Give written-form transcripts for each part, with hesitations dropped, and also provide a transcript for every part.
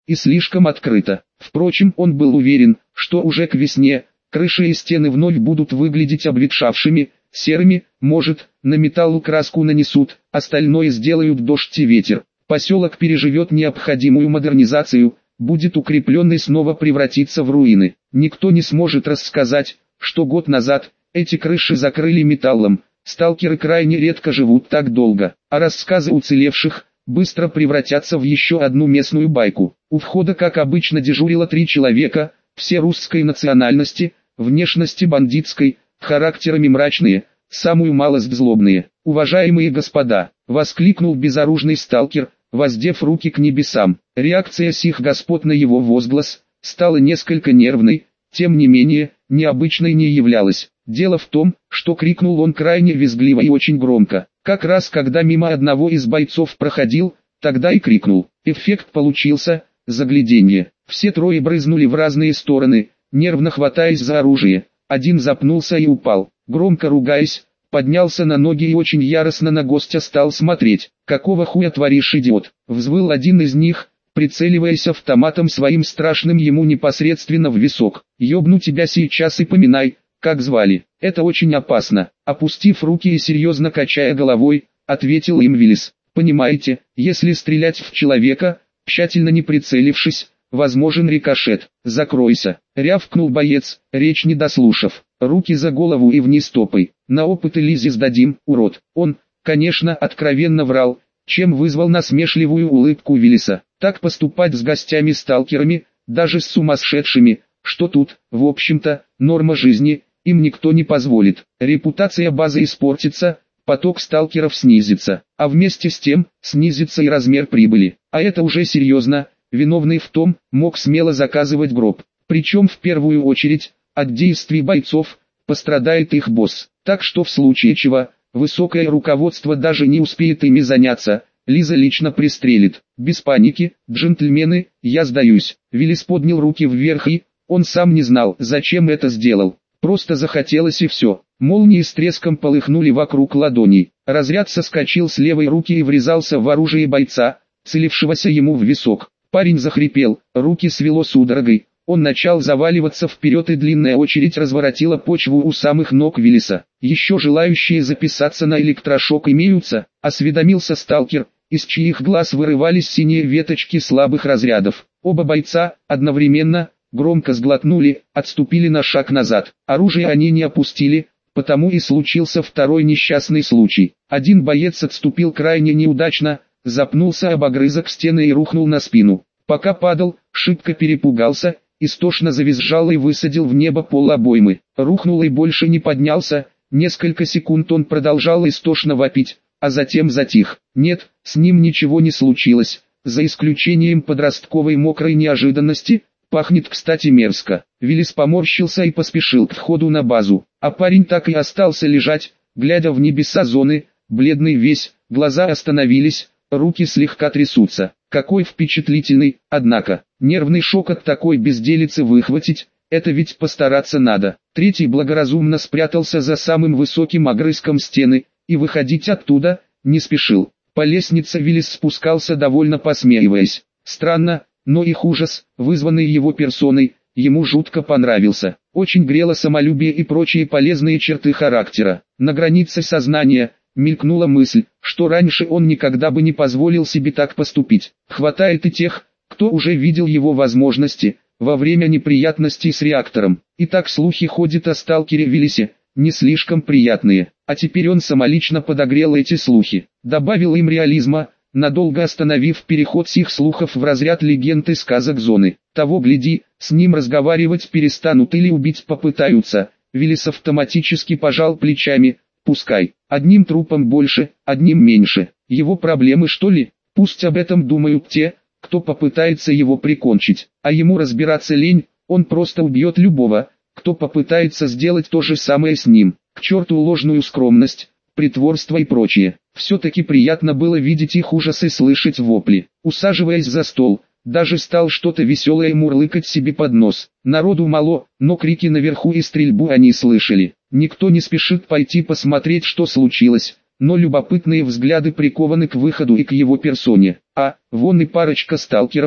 и слишком открыто. Впрочем, он был уверен, что уже к весне крыши и стены вновь будут выглядеть обветшавшими, серыми, может, на металлу краску нанесут, остальное сделают дождь и ветер. Поселок переживет необходимую модернизацию, будет укреплен и снова превратится в руины. Никто не сможет рассказать, что год назад эти крыши закрыли металлом. Сталкеры крайне редко живут так долго, а рассказы уцелевших быстро превратятся в еще одну местную байку. У входа, как обычно, дежурило 3 человека, все русской национальности, внешности бандитской, характерами мрачные, самую малость злобные. «Уважаемые господа!» — воскликнул безоружный сталкер, воздев руки к небесам. Реакция сих господ на его возглас стала несколько нервной, тем не менее, необычной не являлась. Дело в том, что крикнул он крайне визгливо и очень громко. Как раз когда мимо одного из бойцов проходил, тогда и крикнул. Эффект получился, загляденье. Все 3 брызнули в разные стороны, нервно хватаясь за оружие. Один запнулся и упал. Громко ругаясь, поднялся на ноги и очень яростно на гостя стал смотреть. «Какого хуя творишь, идиот?» — взвыл один из них, прицеливаясь автоматом своим страшным ему непосредственно в висок. «Ёбну тебя сейчас и поминай, как звали. Это очень опасно». Опустив руки и серьезно качая головой, ответил им Виллис. «Понимаете, если стрелять в человека, тщательно не прицелившись, возможен рикошет. Закройся!» — рявкнул боец, речь не дослушав. «Руки за голову и вниз топай. На опыт Элизе сдадим, урод». Он, конечно, откровенно врал, чем вызвал насмешливую улыбку Виллиса. Так поступать с гостями-сталкерами, даже с сумасшедшими, что тут, в общем-то, норма жизни, им никто не позволит. Репутация базы испортится, поток сталкеров снизится, а вместе с тем, снизится и размер прибыли. А это уже серьезно, виновный в том, мог смело заказывать гроб. Причем в первую очередь, от действий бойцов, пострадает их босс. Так что в случае чего, высокое руководство даже не успеет ими заняться, Лиза лично пристрелит. Без паники, джентльмены, я сдаюсь. Виллис поднял руки вверх и, он сам не знал, зачем это сделал. Просто захотелось и все. Молнии с треском полыхнули вокруг ладоней. Разряд соскочил с левой руки и врезался в оружие бойца, целившегося ему в висок. Парень захрипел, руки свело судорогой. Он начал заваливаться вперед, и длинная очередь разворотила почву у самых ног Виллиса. «Еще желающие записаться на электрошок имеются?» — осведомился сталкер, из чьих глаз вырывались синие веточки слабых разрядов. Оба бойца, одновременно, громко сглотнули, отступили на шаг назад. Оружие они не опустили, потому и случился второй несчастный случай. Один боец отступил крайне неудачно, запнулся об огрызок стены и рухнул на спину. Пока падал, шибко перепугался, истошно завизжал и высадил в небо пол обоймы. Рухнул и больше не поднялся, несколько секунд он продолжал истошно вопить, а затем затих. Нет, с ним ничего не случилось, за исключением подростковой мокрой неожиданности. Пахнет, кстати, мерзко. Виллис поморщился и поспешил к входу на базу, а парень так и остался лежать, глядя в небеса зоны, бледный весь, глаза остановились, руки слегка трясутся. Какой впечатлительный, однако, нервный шок от такой безделицы выхватить, это ведь постараться надо. Третий благоразумно спрятался за самым высоким огрызком стены, и выходить оттуда не спешил. По лестнице Виллис спускался, довольно посмеиваясь. Странно, но их ужас, вызванный его персоной, ему жутко понравился. Очень грело самолюбие и прочие полезные черты характера. На границе сознания мелькнула мысль, что раньше он никогда бы не позволил себе так поступить. Хватает и тех, кто уже видел его возможности во время неприятностей с реактором. И так слухи ходят о сталкере Виллисе, не слишком приятные. А теперь он самолично подогрел эти слухи, добавил им реализма, надолго остановив переход сих слухов в разряд легенд и сказок зоны. Того гляди, с ним разговаривать перестанут или убить попытаются. Виллис автоматически пожал плечами. Пускай, одним трупом больше, одним меньше. Его проблемы, что ли? Пусть об этом думают те, кто попытается его прикончить. А ему разбираться лень, он просто убьет любого, кто попытается сделать то же самое с ним. К черту ложную скромность, притворство и прочее. Все-таки приятно было видеть их ужас и слышать вопли. Усаживаясь за стол, даже стал что-то веселое мурлыкать себе под нос. Народу мало, но крики наверху и стрельбу они слышали. Никто не спешит пойти посмотреть, что случилось, но любопытные взгляды прикованы к выходу и к его персоне. А, вон и парочка сталкеров,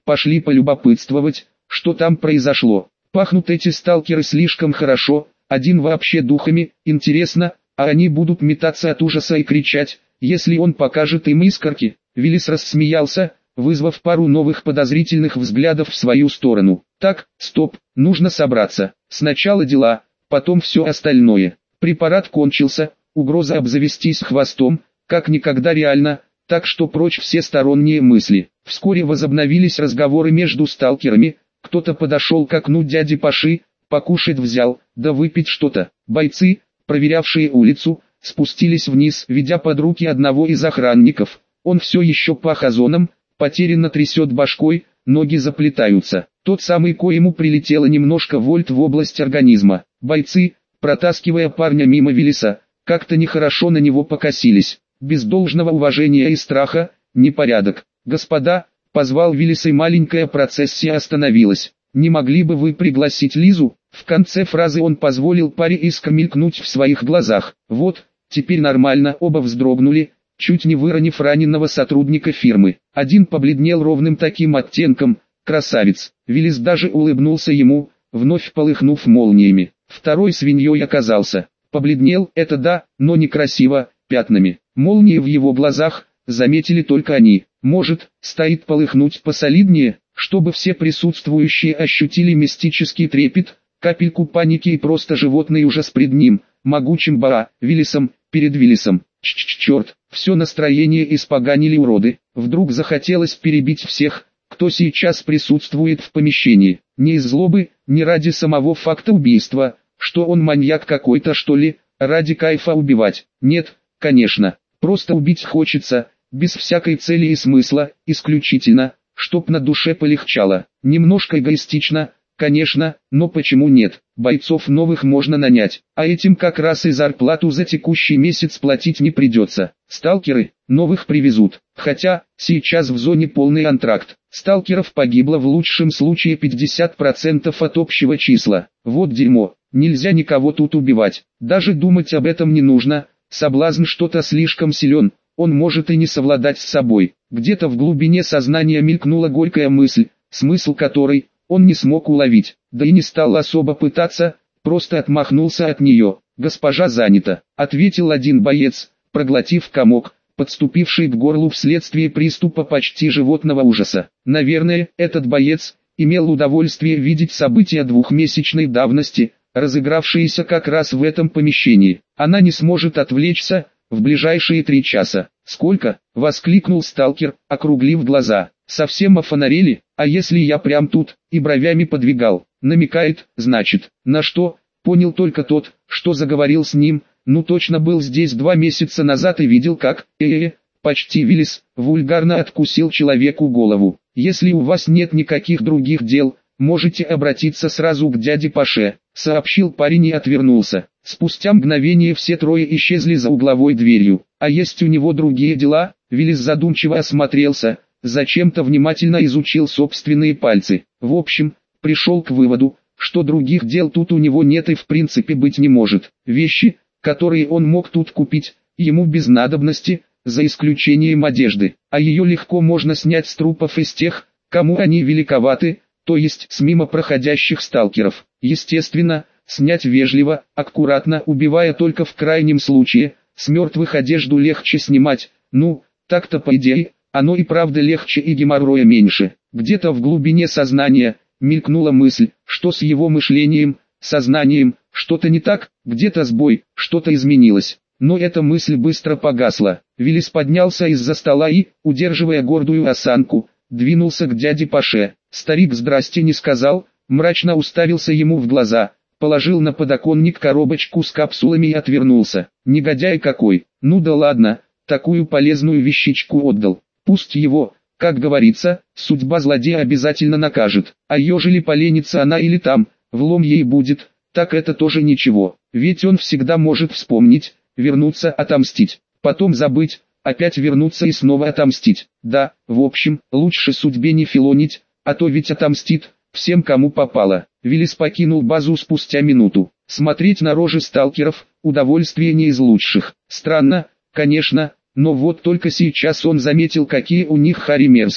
Пошли полюбопытствовать, что там произошло. Пахнут эти сталкеры слишком хорошо, один вообще духами, интересно, а они будут метаться от ужаса и кричать, если он покажет им искорки. Виллис рассмеялся, вызвав пару новых подозрительных взглядов в свою сторону. Так, стоп, нужно собраться. Сначала дела, потом все остальное. Препарат кончился, угроза обзавестись хвостом, как никогда реально, так что прочь все сторонние мысли. Вскоре возобновились разговоры между сталкерами, кто-то подошел к окну дяди Паши, покушать взял, да выпить что-то. Бойцы, проверявшие улицу, спустились вниз, ведя под руки одного из охранников. Он все еще пах озоном, потерянно трясет башкой, ноги заплетаются. Тот самый, коему прилетело немножко вольт в область организма. Бойцы, протаскивая парня мимо Виллиса, как-то нехорошо на него покосились. Без должного уважения и страха, непорядок. «Господа», — позвал Виллис, и маленькая процессия остановилась. «Не могли бы вы пригласить Лизу?» В конце фразы он позволил паре искр мелькнуть в своих глазах. «Вот, теперь нормально», оба вздрогнули, чуть не выронив раненого сотрудника фирмы. Один побледнел ровным таким оттенком, красавец. Виллис даже улыбнулся ему, вновь полыхнув молниями. Второй свиньей оказался. Побледнел, это да, но некрасиво, пятнами. Молнии в его глазах, заметили только они. Может, стоит полыхнуть посолиднее, чтобы все присутствующие ощутили мистический трепет, капельку паники и просто животный ужас пред ним, могучим Виллисом, перед Виллисом. Черт, все настроение испоганили уроды. Вдруг захотелось перебить всех, кто сейчас присутствует в помещении. Не из злобы, не ради самого факта убийства, что он маньяк какой-то что ли, ради кайфа убивать. Нет, конечно, просто убить хочется, без всякой цели и смысла, исключительно, чтоб на душе полегчало. Немножко эгоистично, конечно, но почему нет? Бойцов новых можно нанять, а этим как раз и зарплату за текущий месяц платить не придется. Сталкеры, новых привезут, хотя, сейчас в зоне полный антракт. Сталкеров погибло в лучшем случае 50% от общего числа. Вот дерьмо, нельзя никого тут убивать, даже думать об этом не нужно, соблазн что-то слишком силен, он может и не совладать с собой. Где-то в глубине сознания мелькнула горькая мысль, смысл которой он не смог уловить, да и не стал особо пытаться, просто отмахнулся от нее. «Госпожа занята», — ответил один боец, проглотив комок, подступивший к горлу вследствие приступа почти животного ужаса. Наверное, этот боец имел удовольствие видеть события двухмесячной давности, разыгравшиеся как раз в этом помещении. Она не сможет отвлечься в ближайшие 3 часа. «Сколько?» — воскликнул сталкер, округлив глаза. «Совсем офонарели? А если я прям тут?» И бровями подвигал. Намекает, значит, на что? Понял только тот, что заговорил с ним. Ну точно был здесь 2 месяца назад и видел как, почти Виллис, вульгарно откусил человеку голову. «Если у вас нет никаких других дел, можете обратиться сразу к дяде Паше», сообщил парень и отвернулся. Спустя мгновение все трое исчезли за угловой дверью. «А есть у него другие дела?» Виллис задумчиво осмотрелся, зачем-то внимательно изучил собственные пальцы. В общем, пришел к выводу, что других дел тут у него нет и в принципе быть не может. Вещи, которые он мог тут купить, ему без надобности, за исключением одежды, а ее легко можно снять с трупов из тех, кому они великоваты, то есть с мимо проходящих сталкеров. Естественно, снять вежливо, аккуратно, убивая только в крайнем случае, с мертвых одежду легче снимать, ну, так-то по идее, оно и правда легче и геморроя меньше. Где-то в глубине сознания мелькнула мысль, что с его мышлением, сознанием, что-то не так, где-то сбой, что-то изменилось. Но эта мысль быстро погасла. Виллис поднялся из-за стола и, удерживая гордую осанку, двинулся к дяде Паше. Старик здрасте не сказал, мрачно уставился ему в глаза, положил на подоконник коробочку с капсулами и отвернулся. Негодяй какой, ну да ладно, такую полезную вещичку отдал. Пусть его, как говорится, судьба злодея обязательно накажет. А ежели поленится она или там, влом ей будет, так это тоже ничего. Ведь он всегда может вспомнить, вернуться, отомстить, потом забыть, опять вернуться и снова отомстить. Да, в общем, лучше судьбе не филонить, а то ведь отомстит всем, кому попало. Виллис покинул базу спустя минуту. Смотреть на рожи сталкеров – удовольствие не из лучших. Странно, конечно, но вот только сейчас он заметил, какие у них хари мерзкие.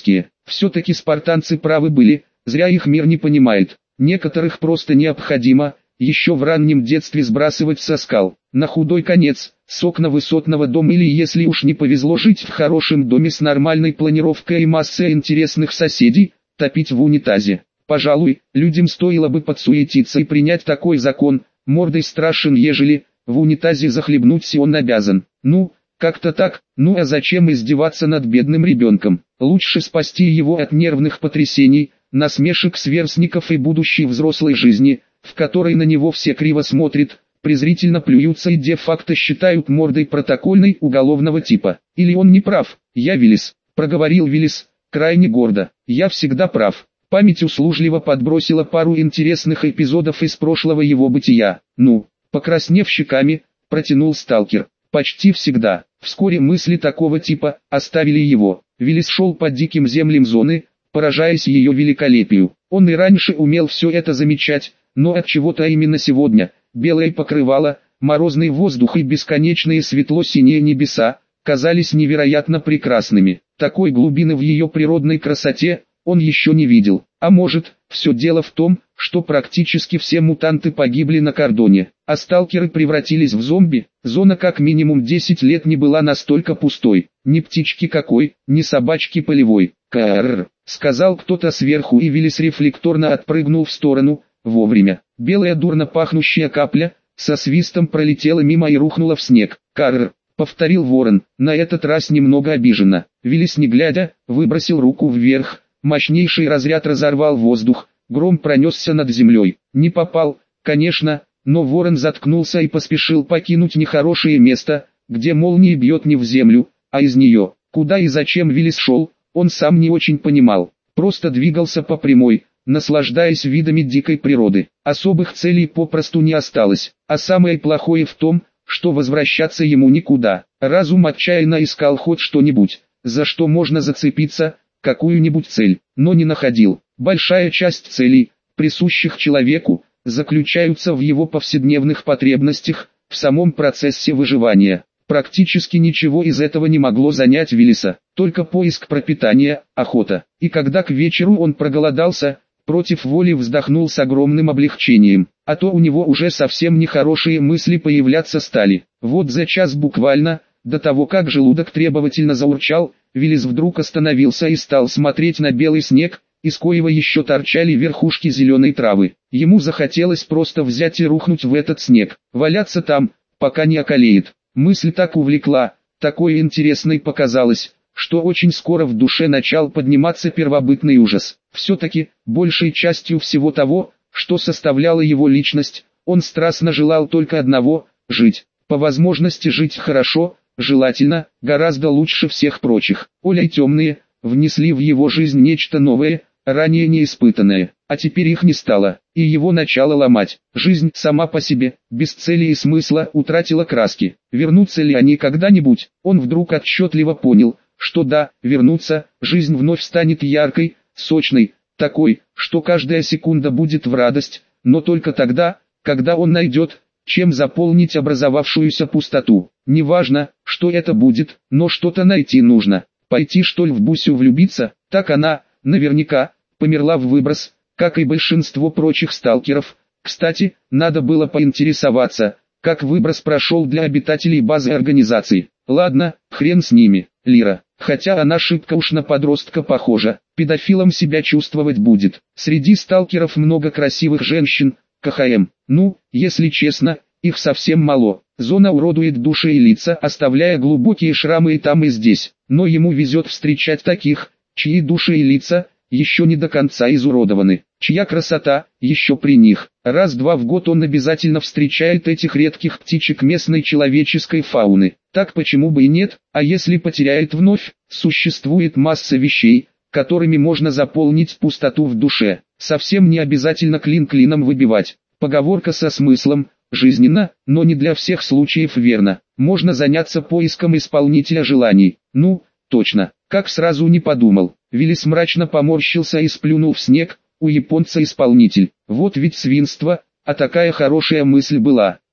Все-таки спартанцы правы были, зря их мир не понимает. Некоторых просто необходимо, еще в раннем детстве сбрасывать со скал. На худой конец, с окна высотного дома или если уж не повезло жить в хорошем доме с нормальной планировкой и массой интересных соседей, топить в унитазе. Пожалуй, людям стоило бы подсуетиться и принять такой закон, мордой страшен ежели, в унитазе захлебнуться он обязан. Ну, как-то так, ну а зачем издеваться над бедным ребенком? Лучше спасти его от нервных потрясений, насмешек сверстников и будущей взрослой жизни, в которой на него все криво смотрят, презрительно плюются и де-факто считают мордой протокольной уголовного типа. Или он не прав? Я Виллис, проговорил Виллис, крайне гордо. Я всегда прав. Память услужливо подбросила пару интересных эпизодов из прошлого его бытия. Ну, покраснев щеками, протянул сталкер. Почти всегда. Вскоре мысли такого типа оставили его. Виллис шел по диким землям зоны, поражаясь ее великолепию. Он и раньше умел все это замечать, но от чего-то именно сегодня, белое покрывало, морозный воздух и бесконечные светло-синие небеса, казались невероятно прекрасными. Такой глубины в ее природной красоте он еще не видел. А может, все дело в том, что практически все мутанты погибли на кордоне, а сталкеры превратились в зомби. Зона как минимум 10 лет не была настолько пустой. Ни птички какой, ни собачки полевой. «Карр», сказал кто-то сверху, и Виллис рефлекторно отпрыгнул в сторону, вовремя. Белая дурно пахнущая капля со свистом пролетела мимо и рухнула в снег. «Карр», повторил ворон, на этот раз немного обиженно. Виллис, не глядя, выбросил руку вверх. Мощнейший разряд разорвал воздух, гром пронесся над землей. Не попал, конечно, но ворон заткнулся и поспешил покинуть нехорошее место, где молния бьет не в землю, а из нее. Куда и зачем Виллис шел, он сам не очень понимал. Просто двигался по прямой, наслаждаясь видами дикой природы. Особых целей попросту не осталось, а самое плохое в том, что возвращаться ему никуда. Разум отчаянно искал хоть что-нибудь, за что можно зацепиться, какую-нибудь цель, но не находил. Большая часть целей, присущих человеку, заключаются в его повседневных потребностях, в самом процессе выживания. Практически ничего из этого не могло занять Виллиса, только поиск пропитания, охота. И когда к вечеру он проголодался, против воли вздохнул с огромным облегчением, а то у него уже совсем нехорошие мысли появляться стали. Вот за час буквально, до того как желудок требовательно заурчал, Виллис вдруг остановился и стал смотреть на белый снег, из коего еще торчали верхушки зеленой травы. Ему захотелось просто взять и рухнуть в этот снег, валяться там, пока не околеет. Мысль так увлекла, такой интересной показалась, что очень скоро в душе начал подниматься первобытный ужас. Все-таки, большей частью всего того, что составляло его личность, он страстно желал только одного – жить. По возможности жить хорошо, желательно, гораздо лучше всех прочих. Оля и темные внесли в его жизнь нечто новое, ранее неиспытанное, а теперь их не стало, и его начало ломать. Жизнь сама по себе, без цели и смысла, утратила краски. Вернутся ли они когда-нибудь? Он вдруг отчетливо понял, что да, вернутся, жизнь вновь станет яркой, сочной, такой, что каждая секунда будет в радость, но только тогда, когда он найдет, чем заполнить образовавшуюся пустоту. Неважно, что это будет, но что-то найти нужно. Пойти что ли в Бусю влюбиться? Так она, наверняка, померла в выброс, как и большинство прочих сталкеров. Кстати, надо было поинтересоваться, как выброс прошел для обитателей базы организации. Ладно, хрен с ними, Лира. Хотя она шибко уж на подростка похожа, педофилом себя чувствовать будет. Среди сталкеров много красивых женщин, КХМ. Ну, если честно, их совсем мало. Зона уродует души и лица, оставляя глубокие шрамы и там и здесь. Но ему везет встречать таких, чьи души и лица еще не до конца изуродованы, чья красота еще при них. Раз-два в год он обязательно встречает этих редких птичек местной человеческой фауны. Так почему бы и нет, а если потеряет вновь, существует масса вещей, которыми можно заполнить пустоту в душе. Совсем не обязательно клин клином выбивать. Поговорка со смыслом, жизненно, но не для всех случаев верно. Можно заняться поиском исполнителя желаний. Ну, точно, как сразу не подумал. Виллис мрачно поморщился и сплюнул в снег. У японца исполнитель. Вот ведь свинство, а такая хорошая мысль была.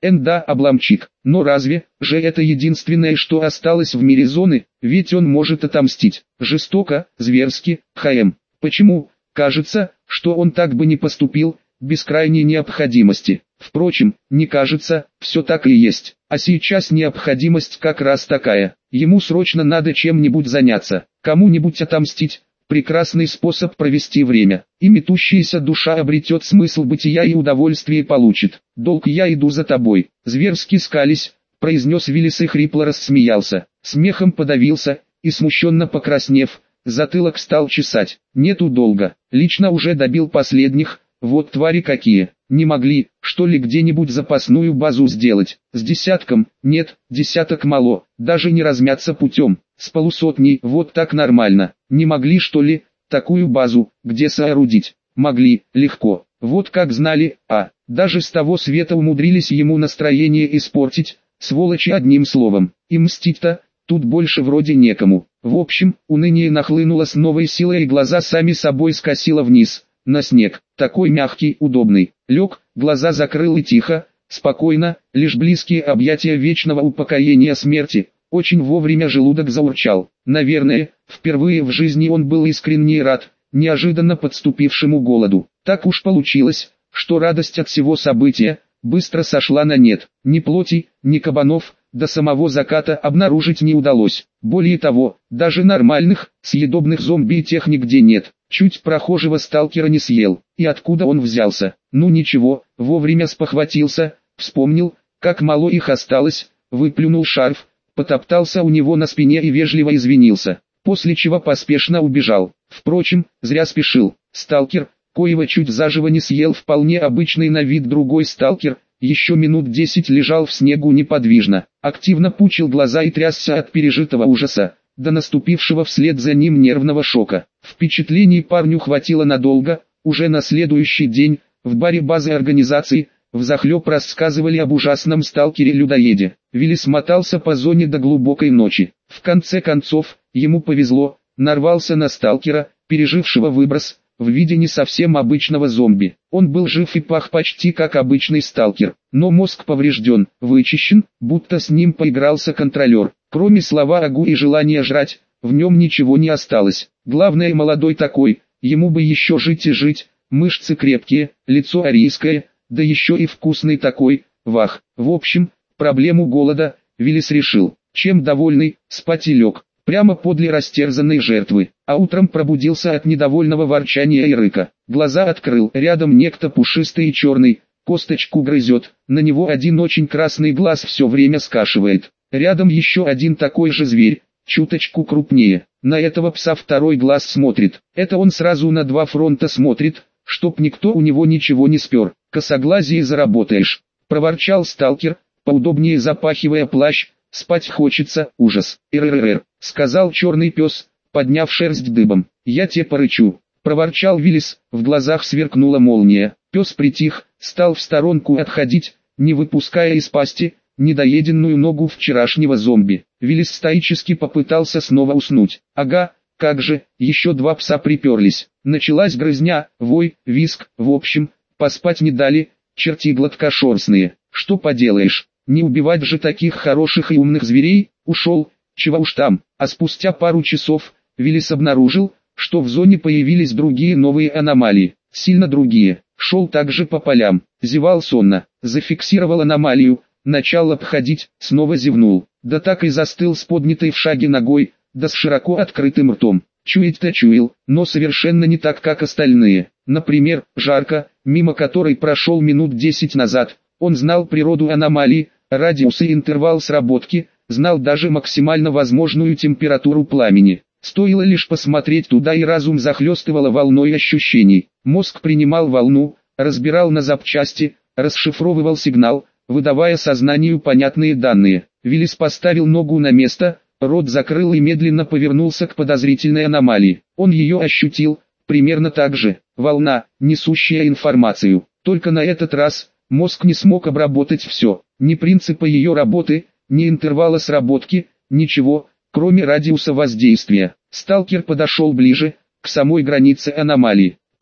Да, обломчик. Но разве же это единственное, что осталось в мире зоны? Ведь он может отомстить. Жестоко, зверски, Почему? Кажется, что он так бы не поступил, без крайней необходимости. Впрочем, не кажется, все так и есть. А сейчас необходимость как раз такая. Ему срочно надо чем-нибудь заняться, кому-нибудь отомстить. Прекрасный способ провести время. И метущаяся душа обретет смысл бытия и удовольствие получит. «Долг, я иду за тобой». Зверски скались, произнес Виллис и хрипло рассмеялся. Смехом подавился, и смущенно покраснев, затылок стал чесать. Нету долга. Лично уже добил последних. Вот твари какие. Не могли, что ли, где-нибудь запасную базу сделать? С десятком? Нет, десяток мало. Даже не размяться путем. С полусотней, вот так нормально. Не могли, что ли, такую базу, где соорудить? Могли, легко. Вот как знали, даже с того света умудрились ему настроение испортить, сволочи, одним словом. И мстить-то тут больше вроде некому. В общем, уныние нахлынуло с новой силой, и глаза сами собой скосило вниз, на снег. Такой мягкий, удобный. Лег, глаза закрыл и тихо, спокойно, лишь близкие объятия вечного упокоения смерти. Очень вовремя желудок заурчал. Наверное, впервые в жизни он был искренне рад неожиданно подступившему голоду. Так уж получилось, что радость от всего события быстро сошла на нет. Ни плоти, ни кабанов до самого заката обнаружить не удалось. Более того, даже нормальных, съедобных зомби и тех нигде нет. Чуть прохожего сталкера не съел. И откуда он взялся? Ну ничего, вовремя спохватился, вспомнил, как мало их осталось, выплюнул шарф, потоптался у него на спине и вежливо извинился, после чего поспешно убежал. Впрочем, зря спешил. Сталкер, коего чуть заживо не съел вполне обычный на вид другой сталкер, еще минут 10 лежал в снегу неподвижно, активно пучил глаза и трясся от пережитого ужаса, до наступившего вслед за ним нервного шока. Впечатлений парню хватило надолго. Уже на следующий день, в баре базы организации, взахлеб рассказывали об ужасном сталкере-людоеде. Виллис мотался по зоне до глубокой ночи. В конце концов, ему повезло, нарвался на сталкера, пережившего выброс, в виде не совсем обычного зомби. Он был жив и пах почти как обычный сталкер, но мозг поврежден, вычищен, будто с ним поигрался контролер. Кроме слова «агу» и желания жрать, в нем ничего не осталось. Главное, молодой такой, ему бы еще жить и жить, мышцы крепкие, лицо арийское, да еще и вкусный такой, вах. В общем, проблему голода Виллис решил. Чем довольный, спать и лег, прямо подле растерзанной жертвы, а утром пробудился от недовольного ворчания и рыка. Глаза открыл, рядом некто пушистый и черный, косточку грызет, на него один очень красный глаз все время скашивает. Рядом еще один такой же зверь, чуточку крупнее, на этого пса второй глаз смотрит. Это он сразу на два фронта смотрит, чтоб никто у него ничего не спер. Косоглазие заработаешь, проворчал сталкер, поудобнее запахивая плащ. Спать хочется, ужас. «Ир-ир-ир», сказал черный пес, подняв шерсть дыбом. «Я те порычу», проворчал Виллис, в глазах сверкнула молния. Пес притих, стал в сторонку отходить, не выпуская из пасти недоеденную ногу вчерашнего зомби. Виллис стоически попытался снова уснуть. Ага, как же, еще два пса приперлись. Началась грызня, вой, визг, в общем, поспать не дали, черти гладкошерстные. Что поделаешь? Не убивать же таких хороших и умных зверей. Ушел, чего уж там. А спустя пару часов, Виллис обнаружил, что в зоне появились другие новые аномалии. Сильно другие. Шел также по полям. Зевал сонно. Зафиксировал аномалию. Начал обходить. Снова зевнул. Да так и застыл с поднятой в шаге ногой. Да с широко открытым ртом. Чуять-то чуял, но совершенно не так, как остальные. Например, жарко, мимо которой прошел минут 10 назад. Он знал природу аномалии, радиус и интервал сработки, знал даже максимально возможную температуру пламени. Стоило лишь посмотреть туда, и разум захлестывало волной ощущений. Мозг принимал волну, разбирал на запчасти, расшифровывал сигнал, выдавая сознанию понятные данные. Виллис поставил ногу на место, рот закрыл и медленно повернулся к подозрительной аномалии. Он ее ощутил, примерно так же. Волна, несущая информацию. Только на этот раз мозг не смог обработать все. Ни принципа ее работы, ни интервала сработки, ничего, кроме радиуса воздействия. Сталкер подошел ближе, к самой границе аномалии.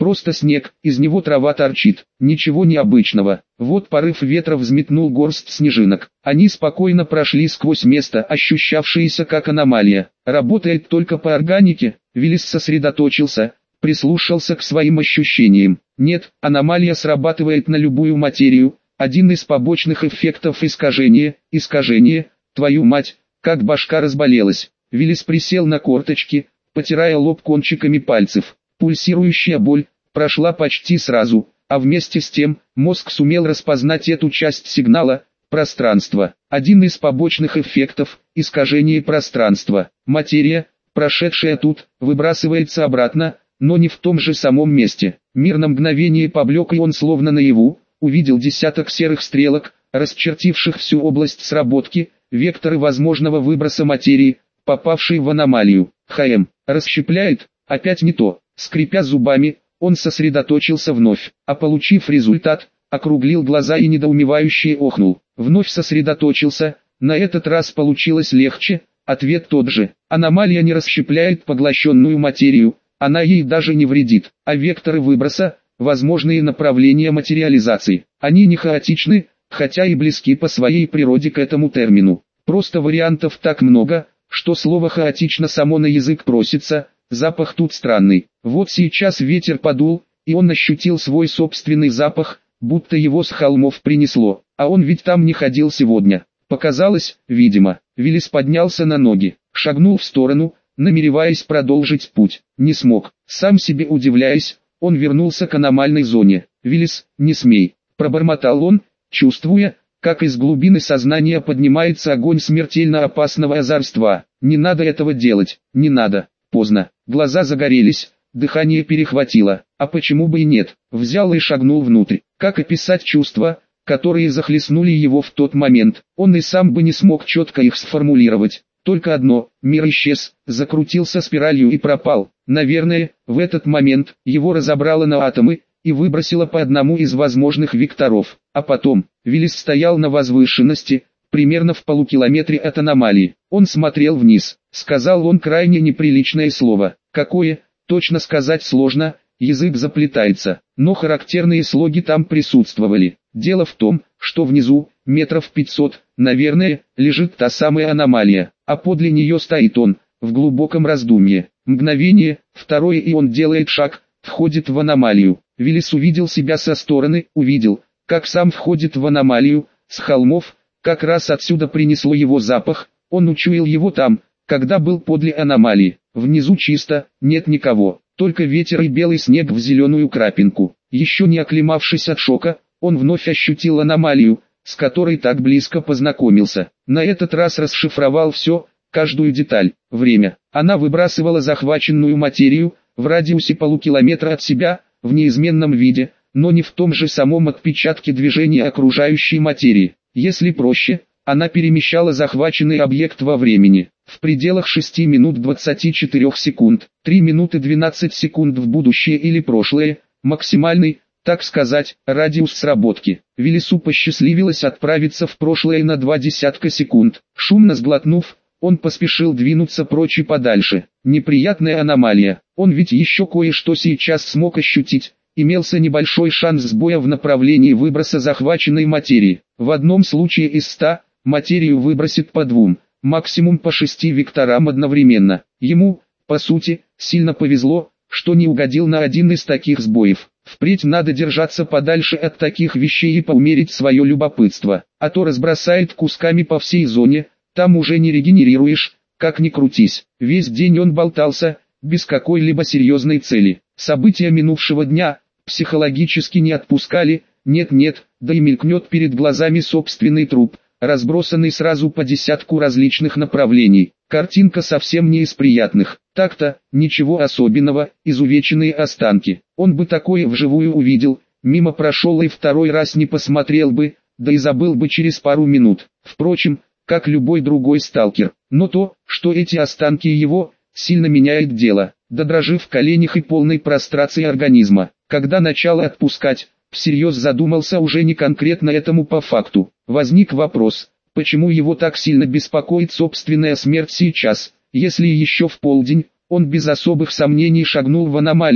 Просто снег, из него трава торчит. Ничего необычного. Вот порыв ветра взметнул горсть снежинок. Они спокойно прошли сквозь место, ощущавшееся как аномалия. Работает только по органике. Виллис сосредоточился, прислушался к своим ощущениям. Нет, аномалия срабатывает на любую материю. Один из побочных эффектов искажения, твою мать, как башка разболелась. Виллис присел на корточки, потирая лоб кончиками пальцев. Пульсирующая боль прошла почти сразу, а вместе с тем, мозг сумел распознать эту часть сигнала – пространство. Один из побочных эффектов – искажение пространства. Материя, прошедшая тут, выбрасывается обратно, но не в том же самом месте. Мир на мгновение поблек, и он словно наяву увидел десяток серых стрелок, расчертивших всю область сработки, векторы возможного выброса материи, попавшей в аномалию. Расщепляет, опять не то. Скрипя зубами, он сосредоточился вновь, а получив результат, округлил глаза и недоумевающе охнул. Вновь сосредоточился, на этот раз получилось легче, ответ тот же. Аномалия не расщепляет поглощенную материю, она ей даже не вредит, а векторы выброса, возможные направления материализации, они не хаотичны, хотя и близки по своей природе к этому термину. Просто вариантов так много, что слово «хаотично» само на язык просится. Запах тут странный. Вот сейчас ветер подул, и он ощутил свой собственный запах, будто его с холмов принесло. А он ведь там не ходил сегодня. Показалось, видимо. Виллис поднялся на ноги, шагнул в сторону, намереваясь продолжить путь. Не смог. Сам себе удивляясь, он вернулся к аномальной зоне. «Виллис, не смей», — пробормотал он, чувствуя, как из глубины сознания поднимается огонь смертельно опасного озорства. «Не надо этого делать, не надо». Поздно. Глаза загорелись, дыхание перехватило. А почему бы и нет? Взял и шагнул внутрь. Как описать чувства, которые захлестнули его в тот момент? Он и сам бы не смог четко их сформулировать. Только одно: мир исчез, закрутился спиралью и пропал. Наверное, в этот момент его разобрало на атомы и выбросило по одному из возможных векторов. А потом, Виллис стоял на возвышенности, примерно в полукилометре от аномалии. Он смотрел вниз. Сказал он крайне неприличное слово. Какое, точно сказать сложно, язык заплетается. Но характерные слоги там присутствовали. Дело в том, что внизу, метров 500, наверное, лежит та самая аномалия, а подле нее стоит он, в глубоком раздумье. Мгновение, второе, и он делает шаг, входит в аномалию. Виллис увидел себя со стороны, увидел, как сам входит в аномалию, с холмов, как раз отсюда принесло его запах, он учуял его там, когда был подле аномалии. Внизу чисто, нет никого, только ветер и белый снег в зеленую крапинку. Еще не оклемавшись от шока, он вновь ощутил аномалию, с которой так близко познакомился. На этот раз расшифровал все, каждую деталь. Время. Она выбрасывала захваченную материю, в радиусе полукилометра от себя, в неизменном виде, но не в том же самом отпечатке движения окружающей материи. Если проще, она перемещала захваченный объект во времени, в пределах 6 минут 24 секунд, 3 минуты 12 секунд в будущее или прошлое, максимальный, так сказать, радиус сработки. Виллису посчастливилось отправиться в прошлое на 0,2 секунд. Шумно сглотнув, он поспешил двинуться прочь и подальше. Неприятная аномалия, он ведь еще кое-что сейчас смог ощутить. Имелся небольшой шанс сбоя в направлении выброса захваченной материи. В одном случае из 100, материю выбросит по 2, максимум по 6 векторам одновременно. Ему, по сути, сильно повезло, что не угодил на один из таких сбоев. Впредь надо держаться подальше от таких вещей и поумерить свое любопытство, а то разбросает кусками по всей зоне, там уже не регенерируешь, как ни крутись. Весь день он болтался, без какой-либо серьезной цели. События минувшего дня психологически не отпускали, нет-нет, да и мелькнет перед глазами собственный труп, разбросанный сразу по десятку различных направлений. Картинка совсем не из приятных. Так-то, ничего особенного, изувеченные останки. Он бы такое вживую увидел, мимо прошел и второй раз не посмотрел бы, да и забыл бы через пару минут. Впрочем, как любой другой сталкер. Но то, что эти останки его, сильно меняет дело. До дрожи в коленях и полной прострации организма. Когда начало отпускать, всерьез задумался уже не конкретно этому по факту. Возник вопрос, почему его так сильно беспокоит собственная смерть сейчас, если еще в полдень, он без особых сомнений шагнул в аномалию,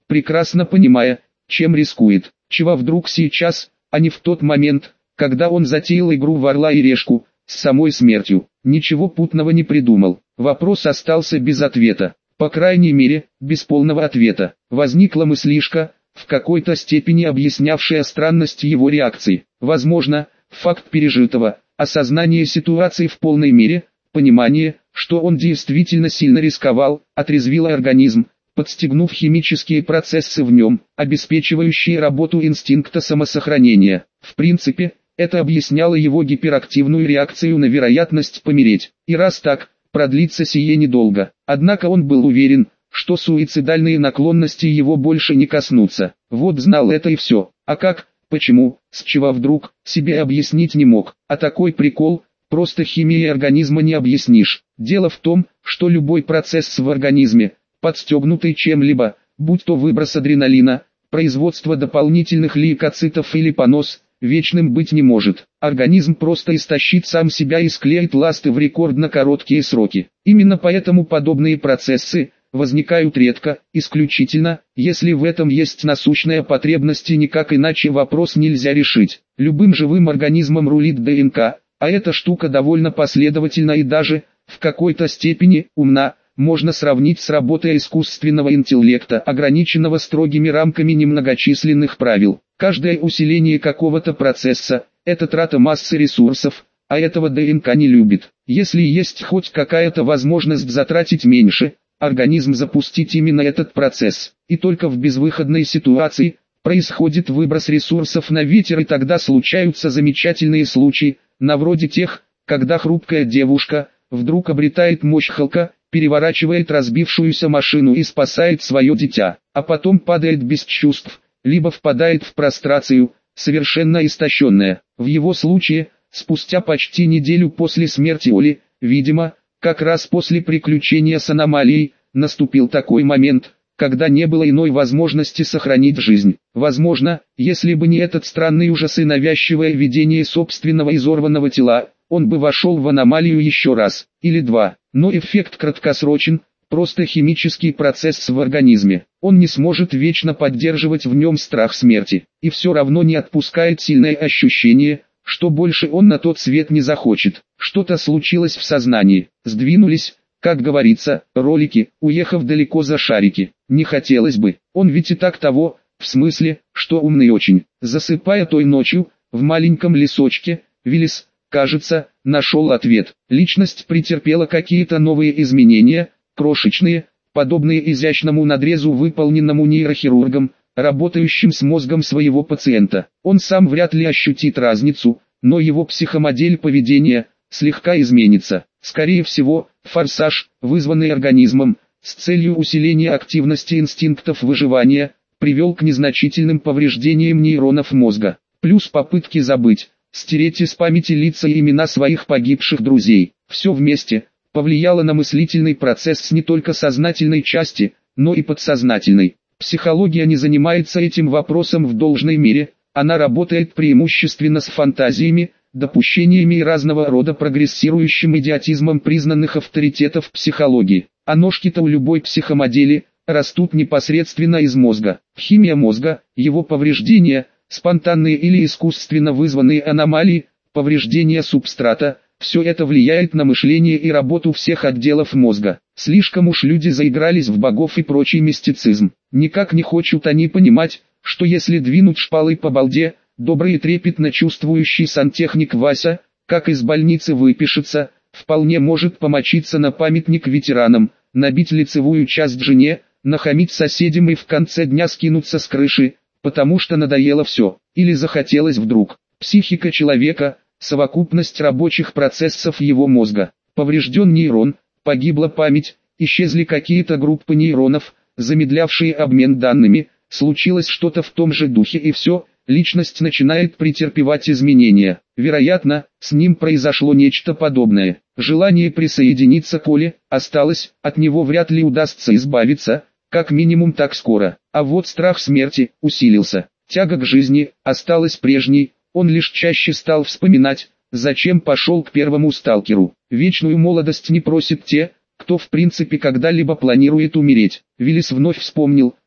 прекрасно понимая, чем рискует. Чего вдруг сейчас, а не в тот момент, когда он затеял игру в орла и решку, с самой смертью. Ничего путного не придумал. Вопрос остался без ответа. По крайней мере, без полного ответа. Возникла мыслишка, в какой-то степени объяснявшая странность его реакции. Возможно, факт пережитого, осознание ситуации в полной мере, понимание, что он действительно сильно рисковал, отрезвило организм, подстегнув химические процессы в нем, обеспечивающие работу инстинкта самосохранения. В принципе, это объясняло его гиперактивную реакцию на вероятность помереть. И раз так, продлится сие недолго. Однако он был уверен, что суицидальные наклонности его больше не коснутся. Вот знал это и все. А как, почему, с чего вдруг, себе объяснить не мог. А такой прикол, просто химией организма не объяснишь. Дело в том, что любой процесс в организме, подстегнутый чем-либо, будь то выброс адреналина, производство дополнительных лейкоцитов или понос, вечным быть не может. Организм просто истощит сам себя и склеит ласты в рекордно короткие сроки. Именно поэтому подобные процессы возникают редко, исключительно, если в этом есть насущная потребность и никак иначе вопрос нельзя решить. Любым живым организмом рулит ДНК, а эта штука довольно последовательна и даже, в какой-то степени, умна, можно сравнить с работой искусственного интеллекта, ограниченного строгими рамками немногочисленных правил. Каждое усиление какого-то процесса – это трата массы ресурсов, а этого ДНК не любит. Если есть хоть какая-то возможность затратить меньше, организм запустить именно этот процесс. И только в безвыходной ситуации происходит выброс ресурсов на ветер, и тогда случаются замечательные случаи, на вроде тех, когда хрупкая девушка вдруг обретает мощь Халка, переворачивает разбившуюся машину и спасает свое дитя, а потом падает без чувств, либо впадает в прострацию, совершенно истощенная. В его случае, спустя почти неделю после смерти Оли, видимо, как раз после приключения с аномалией, наступил такой момент, когда не было иной возможности сохранить жизнь. Возможно, если бы не этот странный ужас и навязчивое видение собственного изорванного тела, он бы вошел в аномалию еще раз, или два. Но эффект краткосрочен, просто химический процесс в организме. Он не сможет вечно поддерживать в нем страх смерти, и все равно не отпускает сильное ощущение, что больше он на тот свет не захочет. Что-то случилось в сознании, сдвинулись, как говорится, ролики, уехав далеко за шарики. Не хотелось бы, он ведь и так того, в смысле, что умный очень. Засыпая той ночью, в маленьком лесочке, Виллис, кажется, нашел ответ. Личность претерпела какие-то новые изменения, крошечные, подобные изящному надрезу, выполненному нейрохирургом, работающим с мозгом своего пациента. Он сам вряд ли ощутит разницу, но его психомодель поведения слегка изменится. Скорее всего, форсаж, вызванный организмом, с целью усиления активности инстинктов выживания, привел к незначительным повреждениям нейронов мозга. Плюс попытки забыть, стереть из памяти лица и имена своих погибших друзей. Все вместе повлияло на мыслительный процесс не только сознательной части, но и подсознательной. Психология не занимается этим вопросом в должной мере, она работает преимущественно с фантазиями, допущениями и разного рода прогрессирующим идиотизмом признанных авторитетов психологии. А ножки-то у любой психомодели растут непосредственно из мозга. Химия мозга, его повреждения, спонтанные или искусственно вызванные аномалии, повреждения субстрата, все это влияет на мышление и работу всех отделов мозга. Слишком уж люди заигрались в богов и прочий мистицизм. Никак не хотят они понимать, что если двинуть шпалой по балде, добрый и трепетно чувствующий сантехник Вася, как из больницы выпишется, вполне может помочиться на памятник ветеранам, набить лицевую часть жене, нахамить соседям и в конце дня скинуться с крыши, потому что надоело все, или захотелось вдруг. Психика человека – совокупность рабочих процессов его мозга. Поврежден нейрон, погибла память, исчезли какие-то группы нейронов, замедлявшие обмен данными, случилось что-то в том же духе и все, личность начинает претерпевать изменения. Вероятно, с ним произошло нечто подобное. Желание присоединиться к Оле осталось, от него вряд ли удастся избавиться, как минимум так скоро. А вот страх смерти усилился. Тяга к жизни осталась прежней, он лишь чаще стал вспоминать, зачем пошел к первому сталкеру. Вечную молодость не просят те, кто в принципе когда-либо планирует умереть. Виллис вновь вспомнил,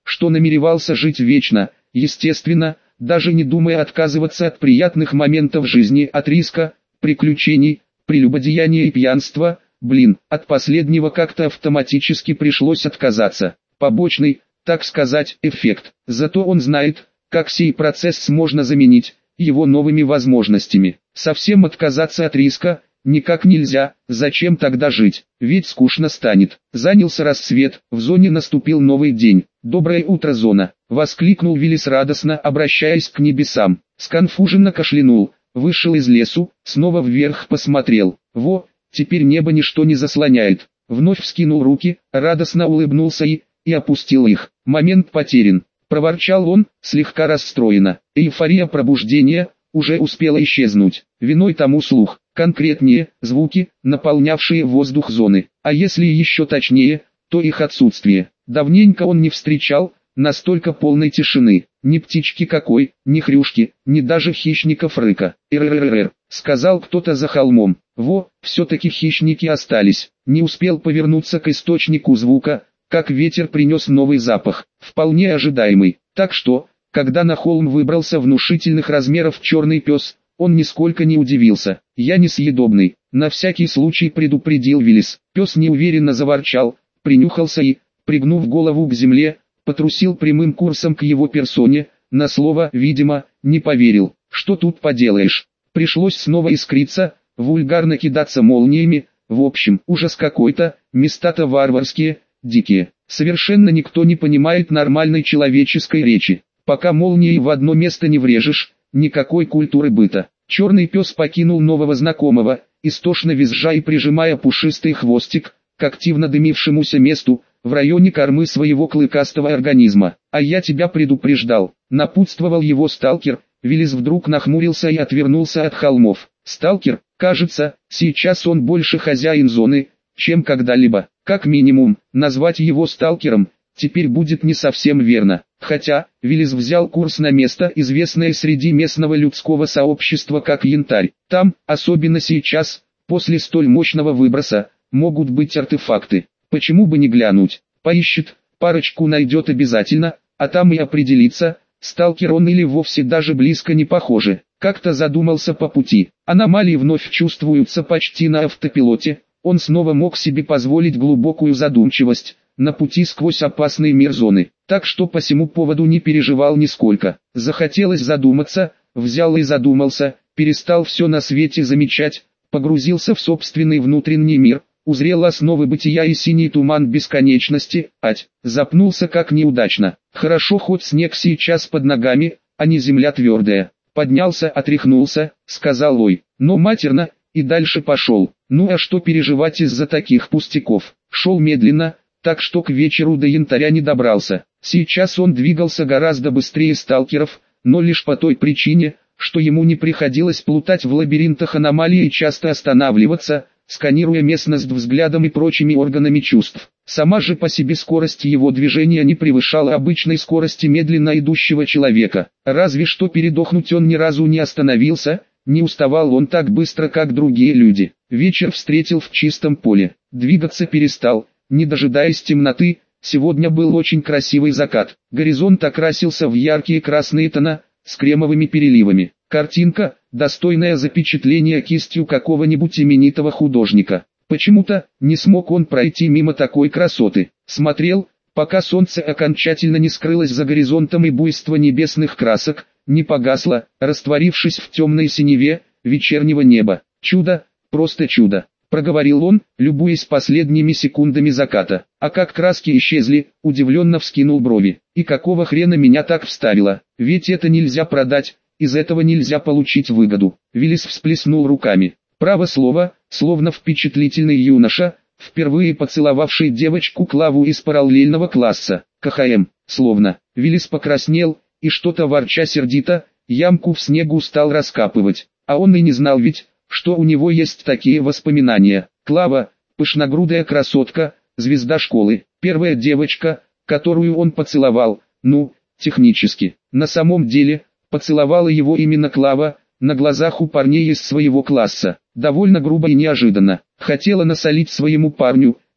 что намеревался жить вечно, естественно, даже не думая отказываться от приятных моментов жизни, от риска, приключений, прелюбодеяния и пьянства. От последнего как-то автоматически пришлось отказаться. Побочный, так сказать, эффект. Зато он знает, как сей процесс можно заменить, его новыми возможностями. Совсем отказаться от риска никак нельзя, зачем тогда жить, ведь скучно станет. Занялся рассвет, в зоне наступил новый день. «Доброе утро, зона!» — воскликнул Виллис радостно, обращаясь к небесам. Сконфуженно кашлянул, вышел из лесу, снова вверх посмотрел. Во, теперь небо ничто не заслоняет. Вновь вскинул руки, радостно улыбнулся и опустил их. Момент потерян. Проворчал он, слегка расстроенно. Эйфория пробуждения уже успела исчезнуть. Виной тому слух, конкретнее, звуки, наполнявшие воздух зоны. А если еще точнее, то их отсутствие. Давненько он не встречал настолько полной тишины. Ни птички какой, ни хрюшки, ни даже хищников рыка. «Эр-эр-эр-эр», сказал кто-то за холмом. Во, все-таки хищники остались. Не успел повернуться к источнику звука, как ветер принес новый запах, вполне ожидаемый. Так что, когда на холм выбрался внушительных размеров черный пес, он нисколько не удивился. «Я несъедобный», на всякий случай предупредил Виллис. Пес неуверенно заворчал, принюхался и, пригнув голову к земле, потрусил прямым курсом к его персоне, на слово, видимо, не поверил. Что тут поделаешь? Пришлось снова искриться, вульгарно кидаться молниями, в общем, ужас какой-то, места-то варварские, дикие. Совершенно никто не понимает нормальной человеческой речи. Пока молнией в одно место не врежешь, никакой культуры быта. Черный пес покинул нового знакомого, истошно визжа и прижимая пушистый хвостик к активно дымившемуся месту, в районе кормы своего клыкастого организма. «А я тебя предупреждал», — напутствовал его сталкер. Виллис вдруг нахмурился и отвернулся от холмов. Сталкер, кажется, сейчас он больше хозяин зоны, чем когда-либо. Как минимум, назвать его сталкером теперь будет не совсем верно. Хотя, Виллис взял курс на место, известное среди местного людского сообщества как Янтарь. Там, особенно сейчас, после столь мощного выброса, могут быть артефакты. Почему бы не глянуть? Поищет, парочку найдет обязательно, а там и определится, сталкер он или вовсе даже близко не похожи. Как-то задумался по пути. Аномалии вновь чувствуются почти на автопилоте. Он снова мог себе позволить глубокую задумчивость на пути сквозь опасный мир зоны. Так что по сему поводу не переживал нисколько. Захотелось задуматься, взял и задумался, перестал все на свете замечать, погрузился в собственный внутренний мир, узрел основы бытия и синий туман бесконечности. Запнулся как неудачно. Хорошо хоть снег сейчас под ногами, а не земля твердая. Поднялся, отряхнулся, сказал ой, но матерно, и дальше пошел. Ну а что переживать из-за таких пустяков? Шел медленно, так что к вечеру до Янтаря не добрался. Сейчас он двигался гораздо быстрее сталкеров, но лишь по той причине, что ему не приходилось плутать в лабиринтах аномалий и часто останавливаться, сканируя местность взглядом и прочими органами чувств. Сама же по себе скорость его движения не превышала обычной скорости медленно идущего человека. Разве что передохнуть он ни разу не остановился, не уставал он так быстро, как другие люди. Вечер встретил в чистом поле. Двигаться перестал, не дожидаясь темноты. Сегодня был очень красивый закат. Горизонт окрасился в яркие красные тона, с кремовыми переливами. Картинка, достойная запечатления кистью какого-нибудь именитого художника. Почему-то не смог он пройти мимо такой красоты. Смотрел, пока солнце окончательно не скрылось за горизонтом и буйство небесных красок не погасло, растворившись в темной синеве вечернего неба. Чудо, просто чудо, проговорил он, любуясь последними секундами заката. А как краски исчезли, удивленно вскинул брови. И какого хрена меня так вставило? Ведь это нельзя продать, из этого нельзя получить выгоду. Виллис всплеснул руками. Право слово, словно впечатлительный юноша, впервые поцеловавший девочку Клаву из параллельного класса. КХМ, словно. Виллис покраснел, и что-то ворча сердито, ямку в снегу стал раскапывать. А он и не знал ведь, что у него есть такие воспоминания. Клава, пышногрудая красотка, звезда школы, первая девочка, которую он поцеловал, ну, технически. На самом деле, поцеловала его именно Клава, на глазах у парней из своего класса. Довольно грубо и неожиданно. Хотела насолить своему парню,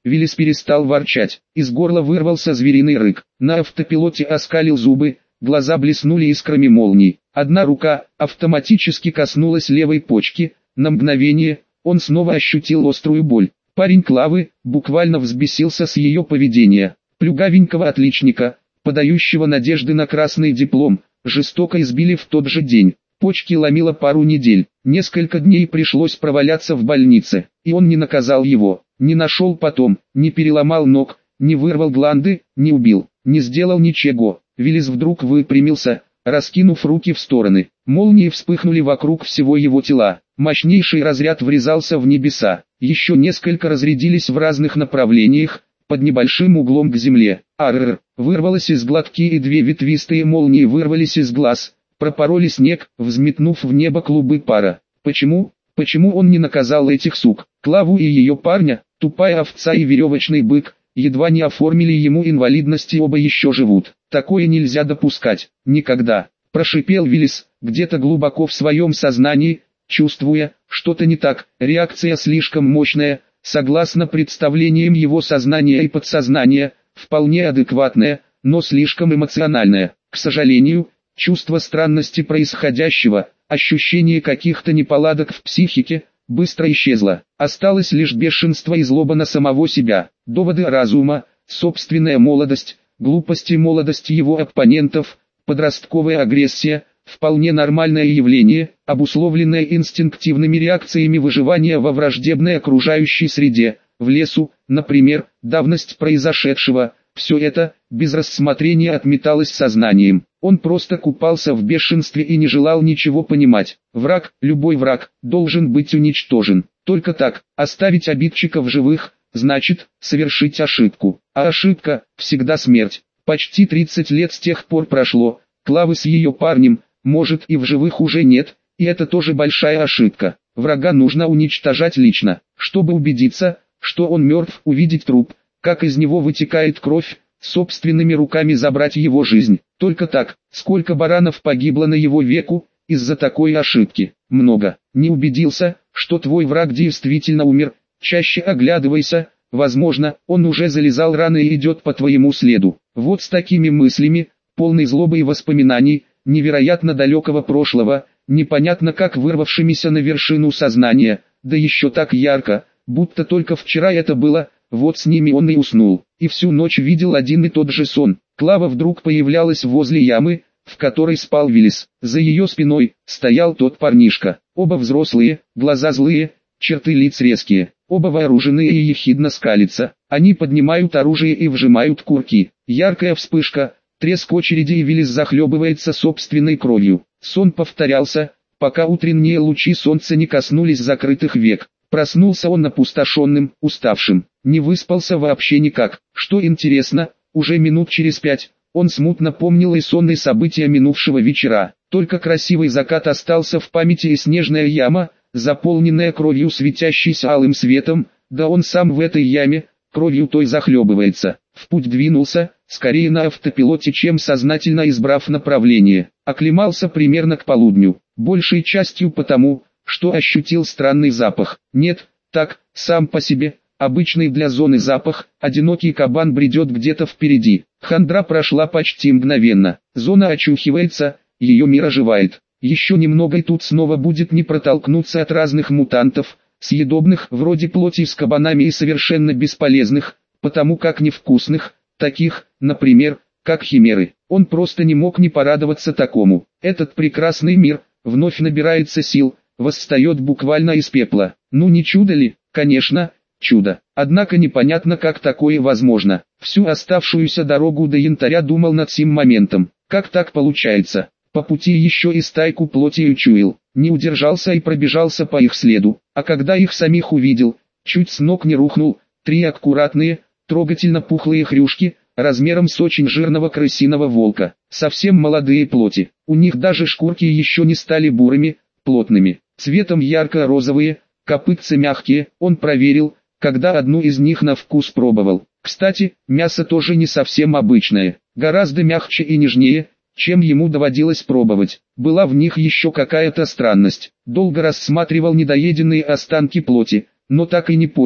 Виллис перестал ворчать. Из горла вырвался звериный рык. На автопилоте оскалил зубы, глаза блеснули искрами молний. Одна рука автоматически коснулась левой почки. На мгновение он снова ощутил острую боль. Парень Клавы буквально взбесился с ее поведения. Плюгавенького отличника, подающего надежды на красный диплом, жестоко избили в тот же день. Почки ломило пару недель. Несколько дней пришлось проваляться в больнице. И он не наказал его, не нашел потом, не переломал ног, не вырвал гланды, не убил, не сделал ничего. Виллис вдруг выпрямился, раскинув руки в стороны. Молнии вспыхнули вокруг всего его тела. Мощнейший разряд врезался в небеса. Еще несколько разрядились в разных направлениях, под небольшим углом к земле. Арр! Вырвалось из глотки, и две ветвистые молнии вырвались из глаз, пропороли снег, взметнув в небо клубы пара. Почему? Почему он не наказал этих сук? Клаву и ее парня, тупая овца и веревочный бык, едва не оформили ему инвалидность, и оба еще живут. Такое нельзя допускать. Никогда. Прошипел Виллис, где-то глубоко в своем сознании, чувствуя, что-то не так, реакция слишком мощная, согласно представлениям его сознания и подсознания, вполне адекватная, но слишком эмоциональная. К сожалению, чувство странности происходящего, ощущение каких-то неполадок в психике, быстро исчезло. Осталось лишь бешенство и злоба на самого себя, доводы разума, собственная молодость, глупость и молодость его оппонентов, подростковая агрессия, вполне нормальное явление, обусловленное инстинктивными реакциями выживания во враждебной окружающей среде, в лесу, например, давность произошедшего. Все это, без рассмотрения, отметалось сознанием. Он просто купался в бешенстве и не желал ничего понимать. Враг, любой враг, должен быть уничтожен. Только так, оставить обидчика в живых, значит, совершить ошибку. А ошибка, всегда смерть. Почти 30 лет с тех пор прошло, Клавы с ее парнем, может, и в живых уже нет, и это тоже большая ошибка. Врага нужно уничтожать лично, чтобы убедиться, что он мертв, увидеть труп, как из него вытекает кровь, собственными руками забрать его жизнь. Только так. Сколько баранов погибло на его веку из-за такой ошибки? Много. Не убедился, что твой враг действительно умер? Чаще оглядывайся, возможно, он уже залезал рано и идет по твоему следу. Вот с такими мыслями, полной злобы и воспоминаний, невероятно далекого прошлого, непонятно как вырвавшимися на вершину сознания, да еще так ярко, будто только вчера это было. Вот с ними он и уснул, и всю ночь видел один и тот же сон. Клава вдруг появлялась возле ямы, в которой спал Виллис. За ее спиной стоял тот парнишка. Оба взрослые, глаза злые, черты лиц резкие. Оба вооруженные и ехидно скалятся. Они поднимают оружие и вжимают курки. Яркая вспышка, треск очереди, и Виллис захлебывается собственной кровью. Сон повторялся, пока утренние лучи солнца не коснулись закрытых век. Проснулся он опустошенным, уставшим, не выспался вообще никак. Что интересно, уже минут через 5, он смутно помнил и сон, и события минувшего вечера. Только красивый закат остался в памяти и снежная яма, заполненная кровью, светящейся алым светом, да он сам в этой яме, кровью той захлебывается. В путь двинулся, скорее на автопилоте, чем сознательно избрав направление. Оклемался примерно к полудню, большей частью потому, что ощутил странный запах. Нет, так, сам по себе, обычный для зоны запах, одинокий кабан бредет где-то впереди. Хандра прошла почти мгновенно. Зона очухивается, ее мир оживает. Еще немного и тут снова будет не протолкнуться от разных мутантов, съедобных вроде плоти с кабанами и совершенно бесполезных, потому как невкусных, таких, например, как химеры. Он просто не мог не порадоваться такому. Этот прекрасный мир вновь набирается сил, восстает буквально из пепла. Ну не чудо ли? Конечно, чудо. Однако непонятно, как такое возможно. Всю оставшуюся дорогу до Янтаря думал над сим моментом. Как так получается? По пути еще и стайку плоти учуял. Не удержался и пробежался по их следу. А когда их самих увидел, чуть с ног не рухнул. 3 аккуратные, трогательно пухлые хрюшки, размером с очень жирного крысиного волка. Совсем молодые плоти. У них даже шкурки еще не стали бурыми, плотными. Цветом ярко-розовые, копытца мягкие. Он проверил, когда одну из них на вкус пробовал. Кстати, мясо тоже не совсем обычное, гораздо мягче и нежнее, чем ему доводилось пробовать. Была в них еще какая-то странность. Долго рассматривал недоеденные останки плоти, но так и не понял,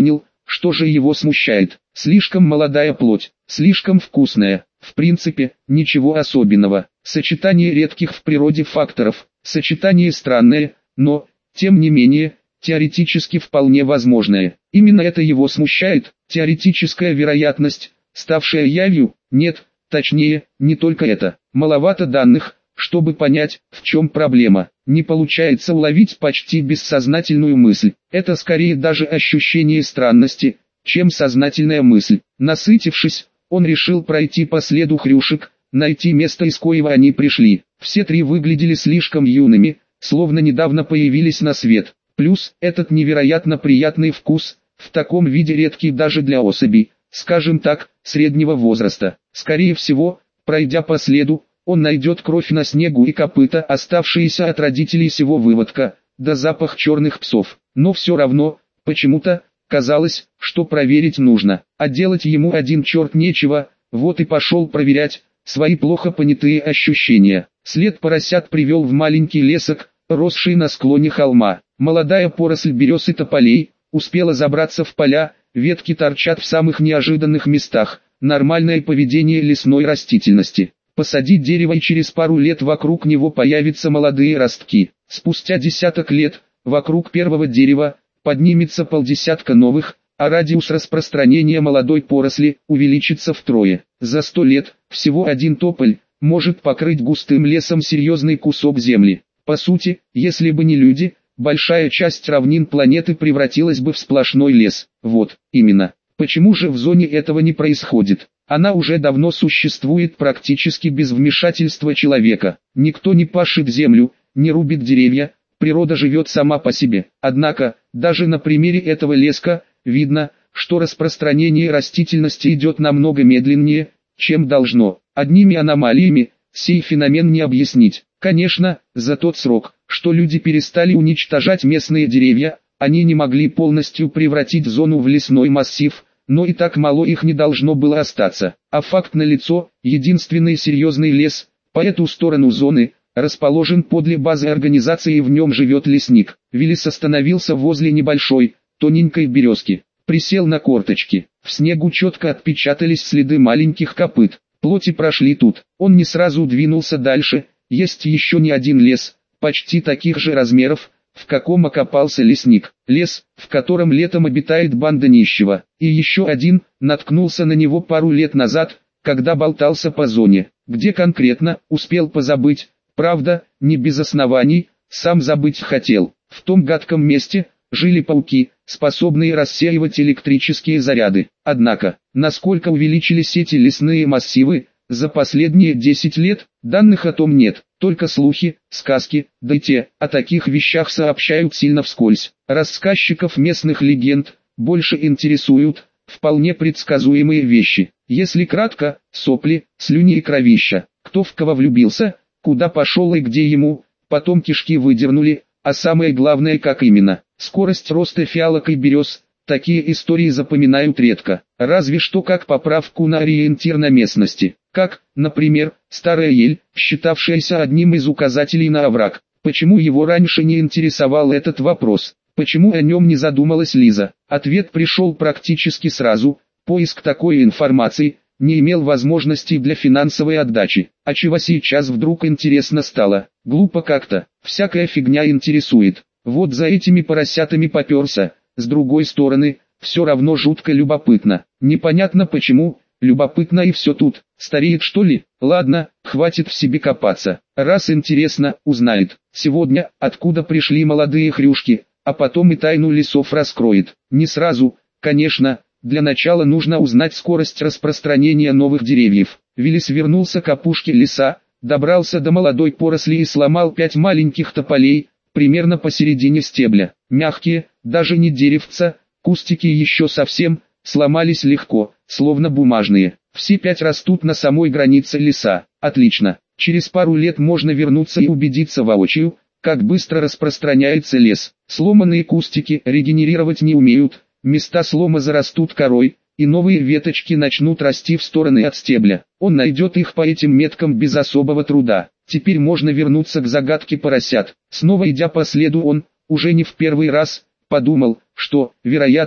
Что же его смущает? Слишком молодая плоть, слишком вкусная. В принципе, ничего особенного. Сочетание редких в природе факторов, сочетание странное, но, тем не менее, теоретически вполне возможное. Именно это его смущает, теоретическая вероятность, ставшая явью. Нет, точнее, не только это. Маловато данных, чтобы понять, в чем проблема. Не получается уловить почти бессознательную мысль. Это скорее даже ощущение странности, чем сознательная мысль. Насытившись, он решил пройти по следу хрюшек, найти место, из коего они пришли. Все три выглядели слишком юными, словно недавно появились на свет. Плюс, этот невероятно приятный вкус, в таком виде редкий даже для особей, скажем так, среднего возраста. Скорее всего, пройдя по следу, он найдет кровь на снегу и копыта, оставшиеся от родителей сего выводка, да запах черных псов. Но все равно, почему-то, казалось, что проверить нужно, а делать ему один черт нечего, вот и пошел проверять свои плохо понятые ощущения. След поросят привел в маленький лесок, росший на склоне холма. Молодая поросль берез и тополей успела забраться в поля, ветки торчат в самых неожиданных местах, нормальное поведение лесной растительности. Посадить дерево, и через пару лет вокруг него появятся молодые ростки. Спустя десяток лет, вокруг первого дерева, поднимется полдесятка новых, а радиус распространения молодой поросли увеличится втрое. За 100 лет, всего один тополь может покрыть густым лесом серьезный кусок земли. По сути, если бы не люди, большая часть равнин планеты превратилась бы в сплошной лес. Вот, именно. Почему же в зоне этого не происходит? Она уже давно существует практически без вмешательства человека. Никто не пашет землю, не рубит деревья, природа живет сама по себе. Однако, даже на примере этого леска, видно, что распространение растительности идет намного медленнее, чем должно. Одними аномалиями сей феномен не объяснить. Конечно, за тот срок, что люди перестали уничтожать местные деревья, они не могли полностью превратить зону в лесной массив, но и так мало их не должно было остаться. А факт налицо, единственный серьезный лес, по эту сторону зоны, расположен подле базы организации, и в нем живет лесник. Виллис остановился возле небольшой, тоненькой березки. Присел на корточки. В снегу четко отпечатались следы маленьких копыт. Плоти прошли тут. Он не сразу двинулся дальше. Есть еще не один лес, почти таких же размеров, в каком окопался лесник. Лес, в котором летом обитает банда нищего. И еще один, наткнулся на него пару лет назад, когда болтался по зоне. Где конкретно, успел позабыть. Правда, не без оснований, сам забыть хотел. В том гадком месте жили пауки, способные рассеивать электрические заряды. Однако, насколько увеличились эти лесные массивы, за последние 10 лет, данных о том нет. Только слухи, сказки, да и те, о таких вещах сообщают сильно вскользь. Рассказчиков местных легенд больше интересуют вполне предсказуемые вещи. Если кратко, сопли, слюни и кровища. Кто в кого влюбился, куда пошел и где ему, потом кишки выдернули, а самое главное, как именно. Скорость роста фиалок и берез. Такие истории запоминают редко, разве что как поправку на ориентир на местности. Как, например, старая ель, считавшаяся одним из указателей на овраг. Почему его раньше не интересовал этот вопрос? Почему о нем не задумалась Лиза? Ответ пришел практически сразу. Поиск такой информации не имел возможности для финансовой отдачи. А чего сейчас вдруг интересно стало? Глупо как-то. Всякая фигня интересует. Вот за этими поросятами поперся. С другой стороны, все равно жутко любопытно. Непонятно почему. Любопытно и все тут. Стареет что ли? Ладно, хватит в себе копаться. Раз интересно, узнает. Сегодня, откуда пришли молодые хрюшки, а потом и тайну лесов раскроет. Не сразу, конечно, для начала нужно узнать скорость распространения новых деревьев. Виллис вернулся к опушке леса, добрался до молодой поросли и сломал 5 маленьких тополей, примерно посередине стебля. Мягкие, даже не деревца, кустики еще совсем, сломались легко, словно бумажные. Все 5 растут на самой границе леса. Отлично. Через пару лет можно вернуться и убедиться воочию, как быстро распространяется лес. Сломанные кустики регенерировать не умеют, места слома зарастут корой, и новые веточки начнут расти в стороны от стебля. Он найдет их по этим меткам без особого труда. Теперь можно вернуться к загадке поросят. Снова идя по следу, он, уже не в первый раз, подумал, что, вероятно,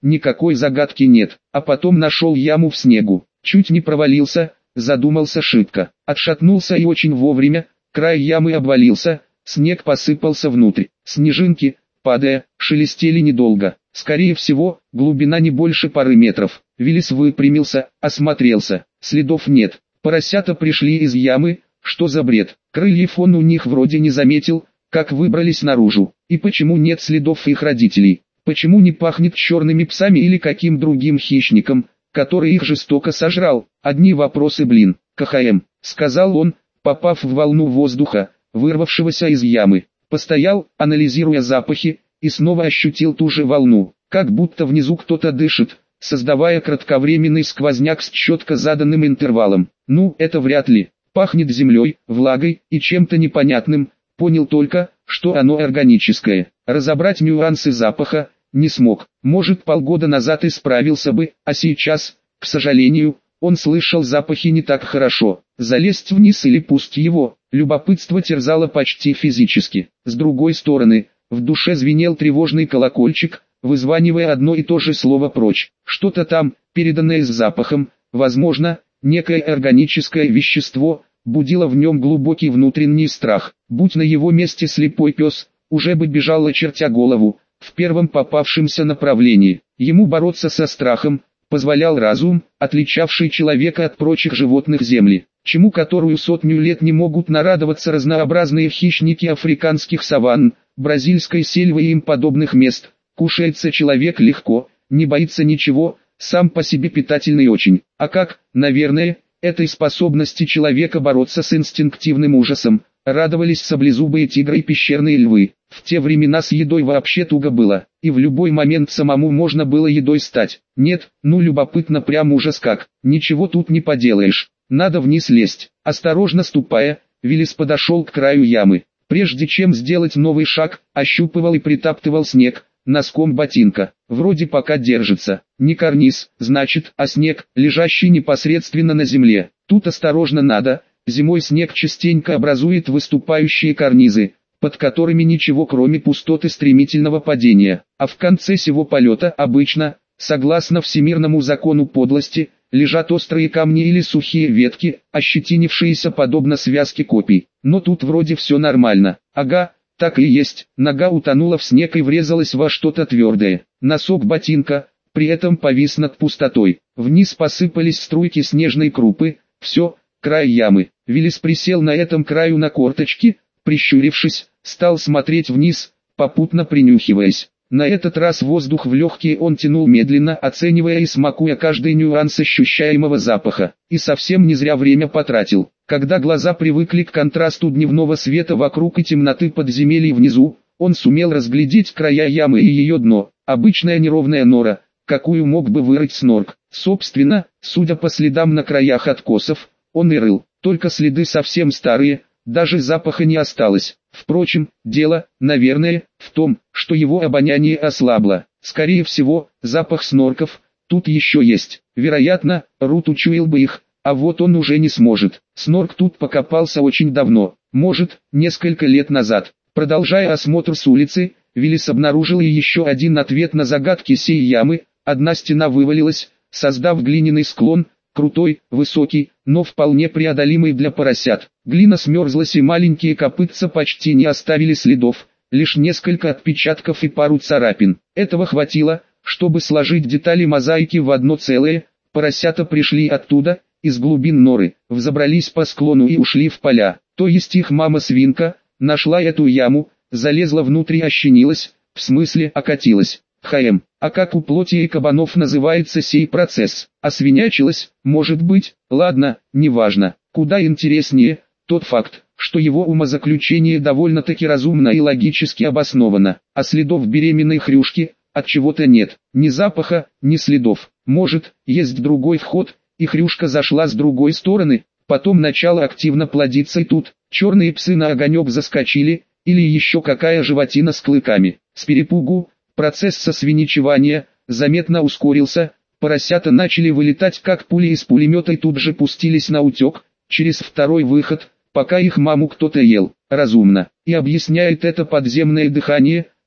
никакой загадки нет. А потом нашел яму в снегу, чуть не провалился, задумался шибко, отшатнулся и очень вовремя, край ямы обвалился, снег посыпался внутрь, снежинки, падая, шелестели недолго. Скорее всего, глубина не больше пары метров. Виллис выпрямился, осмотрелся, следов нет. Поросята пришли из ямы, что за бред? Крыльев он у них вроде не заметил, как выбрались наружу. И почему нет следов их родителей? Почему не пахнет черными псами или каким другим хищником, который их жестоко сожрал? Одни вопросы, блин. КХМ, сказал он, попав в волну воздуха, вырвавшегося из ямы. Постоял, анализируя запахи, и снова ощутил ту же волну, как будто внизу кто-то дышит, создавая кратковременный сквозняк с четко заданным интервалом. Ну, это вряд ли. Пахнет землей, влагой и чем-то непонятным. Понял только, что оно органическое. Разобрать нюансы запаха не смог. Может, полгода назад и справился бы, а сейчас, к сожалению, он слышал запахи не так хорошо. Залезть вниз или пусть его, любопытство терзало почти физически. С другой стороны, в душе звенел тревожный колокольчик, вызванивая одно и то же слово прочь. Что-то там, переданное с запахом, возможно, некое органическое вещество, будило в нем глубокий внутренний страх. Будь на его месте слепой пес, уже бы бежал, очертя голову, в первом попавшемся направлении. Ему бороться со страхом позволял разум, отличавший человека от прочих животных земли, чему которую 100 лет не могут нарадоваться разнообразные хищники африканских саванн, бразильской сельвы и им подобных мест. Кушается человек легко, не боится ничего, сам по себе питательный очень. А как, наверное, этой способности человека бороться с инстинктивным ужасом, радовались саблезубые тигры и пещерные львы. В те времена с едой вообще туго было, и в любой момент самому можно было едой стать. Нет, ну любопытно прям ужас как, ничего тут не поделаешь, надо вниз лезть. Осторожно ступая, Виллис подошел к краю ямы. Прежде чем сделать новый шаг, ощупывал и притаптывал снег носком ботинка. Вроде пока держится. Не карниз, значит, а снег, лежащий непосредственно на земле. Тут осторожно надо. Зимой снег частенько образует выступающие карнизы, под которыми ничего кроме пустоты стремительного падения. А в конце сего полета обычно, согласно всемирному закону подлости, лежат острые камни или сухие ветки, ощетинившиеся подобно связке копий. Но тут вроде все нормально. Ага, так и есть. Нога утонула в снег и врезалась во что-то твердое. Носок ботинка при этом повис над пустотой. Вниз посыпались струйки снежной крупы. Все, край ямы. Виллис присел на этом краю на корточки, прищурившись, стал смотреть вниз, попутно принюхиваясь. На этот раз воздух в легкие он тянул медленно, оценивая и смакуя каждый нюанс ощущаемого запаха. И совсем не зря время потратил. Когда глаза привыкли к контрасту дневного света вокруг и темноты подземелий внизу, он сумел разглядеть края ямы и ее дно. Обычная неровная нора, какую мог бы вырыть снорк. Собственно, судя по следам на краях откосов, он и рыл. Только следы совсем старые, даже запаха не осталось. Впрочем, дело, наверное, в том, что его обоняние ослабло. Скорее всего, запах снорков тут еще есть. Вероятно, Рут учуял бы их, а вот он уже не сможет. Снорк тут покопался очень давно, может, несколько лет назад. Продолжая осмотр с улицы, Виллис обнаружил и еще один ответ на загадки сей ямы. Одна стена вывалилась, создав глиняный склон, крутой, высокий, но вполне преодолимый для поросят. Глина смерзлась и маленькие копытца почти не оставили следов, лишь несколько отпечатков и пару царапин. Этого хватило, чтобы сложить детали мозаики в одно целое. Поросята пришли оттуда, из глубин норы, взобрались по склону и ушли в поля. То есть их мама-свинка нашла эту яму, залезла внутрь и ощенилась, в смысле окатилась. А как у плоти и кабанов называется сей процесс? Освинячилась, может быть? Ладно, неважно. Куда интереснее тот факт, что его умозаключение довольно-таки разумно и логически обосновано. А следов беременной хрюшки от чего-то нет. Ни запаха, ни следов. Может, есть другой вход, и хрюшка зашла с другой стороны, потом начала активно плодиться и тут черные псы на огонек заскочили, или еще какая животина с клыками. С перепугу процесс сосвиничивания заметно ускорился, поросята начали вылетать как пули из пулемета и тут же пустились на утек, через второй выход, пока их маму кто-то ел. Разумно. И объясняет это подземное дыхание,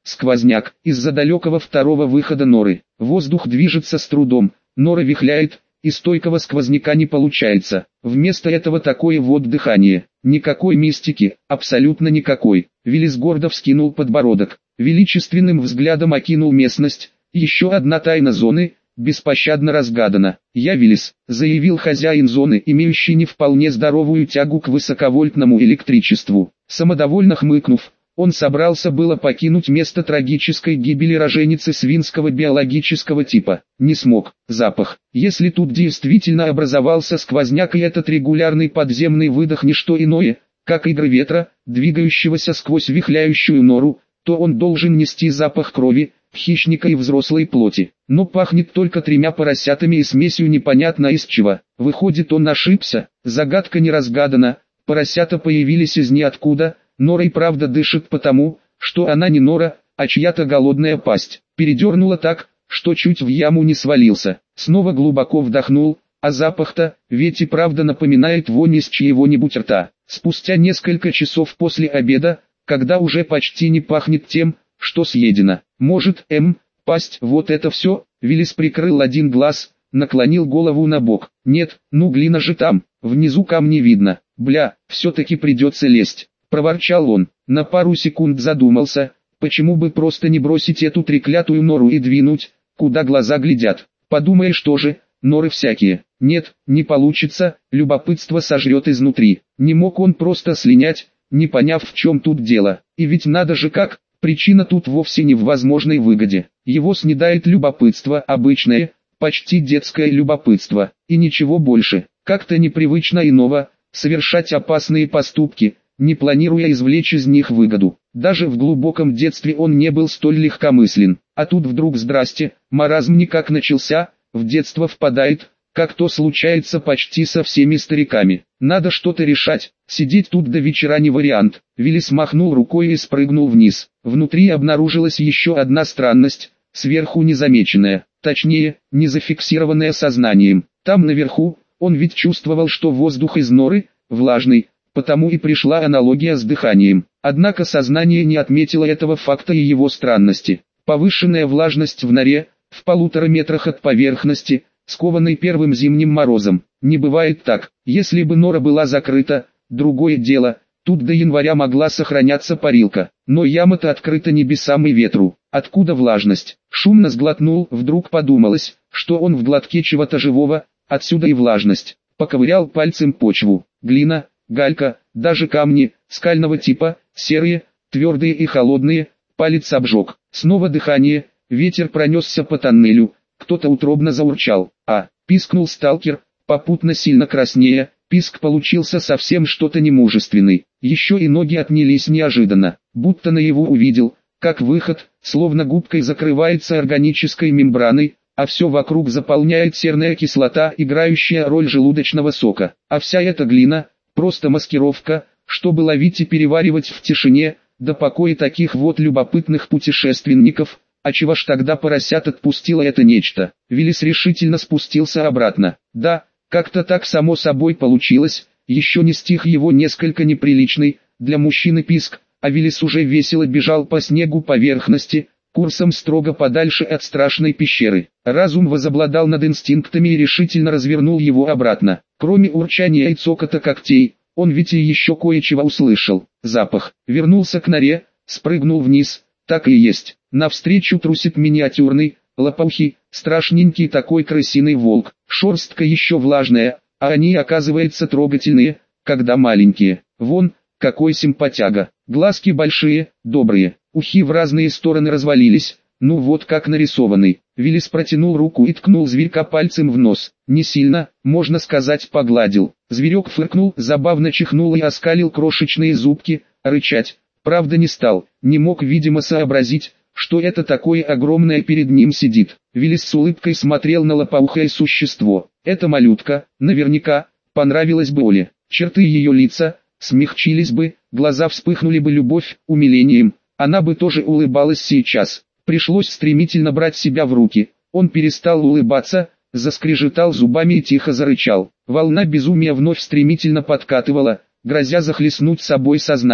сквозняк, из-за далекого второго выхода норы. Воздух движется с трудом, нора вихляет, и стойкого сквозняка не получается. Вместо этого такое вот дыхание. Никакой мистики, абсолютно никакой. Виллис гордо вскинул подбородок, величественным взглядом окинул местность. Еще одна тайна зоны беспощадно разгадана. «Я Виллис», — заявил хозяин зоны, имеющий не вполне здоровую тягу к высоковольтному электричеству. Самодовольно хмыкнув, он собрался было покинуть место трагической гибели роженицы свинского биологического типа. Не смог. Запах. Если тут действительно образовался сквозняк и этот регулярный подземный выдох не что иное, как игры ветра, двигающегося сквозь вихляющую нору, то он должен нести запах крови, хищника и взрослой плоти. Но пахнет только 3 поросятами и смесью непонятно из чего. Выходит, он ошибся, загадка не разгадана, поросята появились из ниоткуда. Нора и правда дышит потому, что она не нора, а чья-то голодная пасть. Передернула так, что чуть в яму не свалился. Снова глубоко вдохнул, а запах-то, ведь и правда напоминает вонь из чьего-нибудь рта. Спустя несколько часов после обеда, когда уже почти не пахнет тем, что съедено. Может, пасть, вот это все. Виллис прикрыл один глаз, наклонил голову на бок. Нет, ну глина же там, внизу камни видно. Бля, все-таки придется лезть. Проворчал он, на пару секунд задумался, почему бы просто не бросить эту треклятую нору и двинуть, куда глаза глядят. Подумаешь тоже, норы всякие. Нет, не получится, любопытство сожрет изнутри. Не мог он просто слинять, не поняв, в чем тут дело. И ведь надо же как, причина тут вовсе не в возможной выгоде. Его снедает любопытство, обычное, почти детское любопытство, и ничего больше. Как-то непривычно иного, совершать опасные поступки, не планируя извлечь из них выгоду. Даже в глубоком детстве он не был столь легкомыслен. А тут вдруг здрасте, маразм никак начался, в детство впадает, как то случается почти со всеми стариками. Надо что-то решать, сидеть тут до вечера не вариант. Виллис махнул рукой и спрыгнул вниз. Внутри обнаружилась еще одна странность, сверху незамеченная, точнее, не зафиксированная сознанием. Там наверху, он ведь чувствовал, что воздух из норы, влажный, потому и пришла аналогия с дыханием. Однако сознание не отметило этого факта и его странности. Повышенная влажность в норе, в 1,5 метрах от поверхности, скованной первым зимним морозом. Не бывает так. Если бы нора была закрыта, другое дело, тут до января могла сохраняться парилка. Но яма-то открыта небесам и ветру. Откуда влажность? Шумно сглотнул, вдруг подумалось, что он в глотке чего-то живого, отсюда и влажность. Поковырял пальцем почву. Глина, галька, даже камни, скального типа, серые, твердые и холодные, палец обжег. Снова дыхание, ветер пронесся по тоннелю, кто-то утробно заурчал. Пискнул сталкер, попутно сильно краснея, писк получился совсем что-то немужественный. Еще и ноги отнялись неожиданно, будто наяву увидел, как выход, словно губкой закрывается органической мембраной, а все вокруг заполняет серная кислота, играющая роль желудочного сока. А вся эта глина, просто маскировка, чтобы ловить и переваривать в тишине, до покоя таких вот любопытных путешественников. А чего ж тогда поросят отпустило это нечто? Виллис решительно спустился обратно. Да, как-то так само собой получилось, еще не стих его несколько неприличный, для мужчины писк, а Виллис уже весело бежал по снегу поверхности, курсом строго подальше от страшной пещеры. Разум возобладал над инстинктами и решительно развернул его обратно. Кроме урчания и цокота когтей, он ведь и еще кое-чего услышал. Запах. Вернулся к норе, спрыгнул вниз, так и есть. Навстречу трусит миниатюрный, лопоухий, страшненький такой крысиный волк. Шерстка еще влажная, а они, оказывается, трогательные, когда маленькие. Вон, какой симпатяга. Глазки большие, добрые, ухи в разные стороны развалились, ну вот как нарисованный. Виллис протянул руку и ткнул зверька пальцем в нос. Не сильно, можно сказать, погладил. Зверек фыркнул, забавно чихнул и оскалил крошечные зубки, рычать. Правда не стал, не мог видимо сообразить, что это такое огромное перед ним сидит. Виллис с улыбкой смотрел на лопоухое существо. Эта малютка, наверняка, понравилась бы Оле. Черты ее лица смягчились бы, глаза вспыхнули бы любовь, умилением. Она бы тоже улыбалась сейчас. Пришлось стремительно брать себя в руки. Он перестал улыбаться, заскрежетал зубами и тихо зарычал. Волна безумия вновь стремительно подкатывала, грозя захлестнуть собой сознание.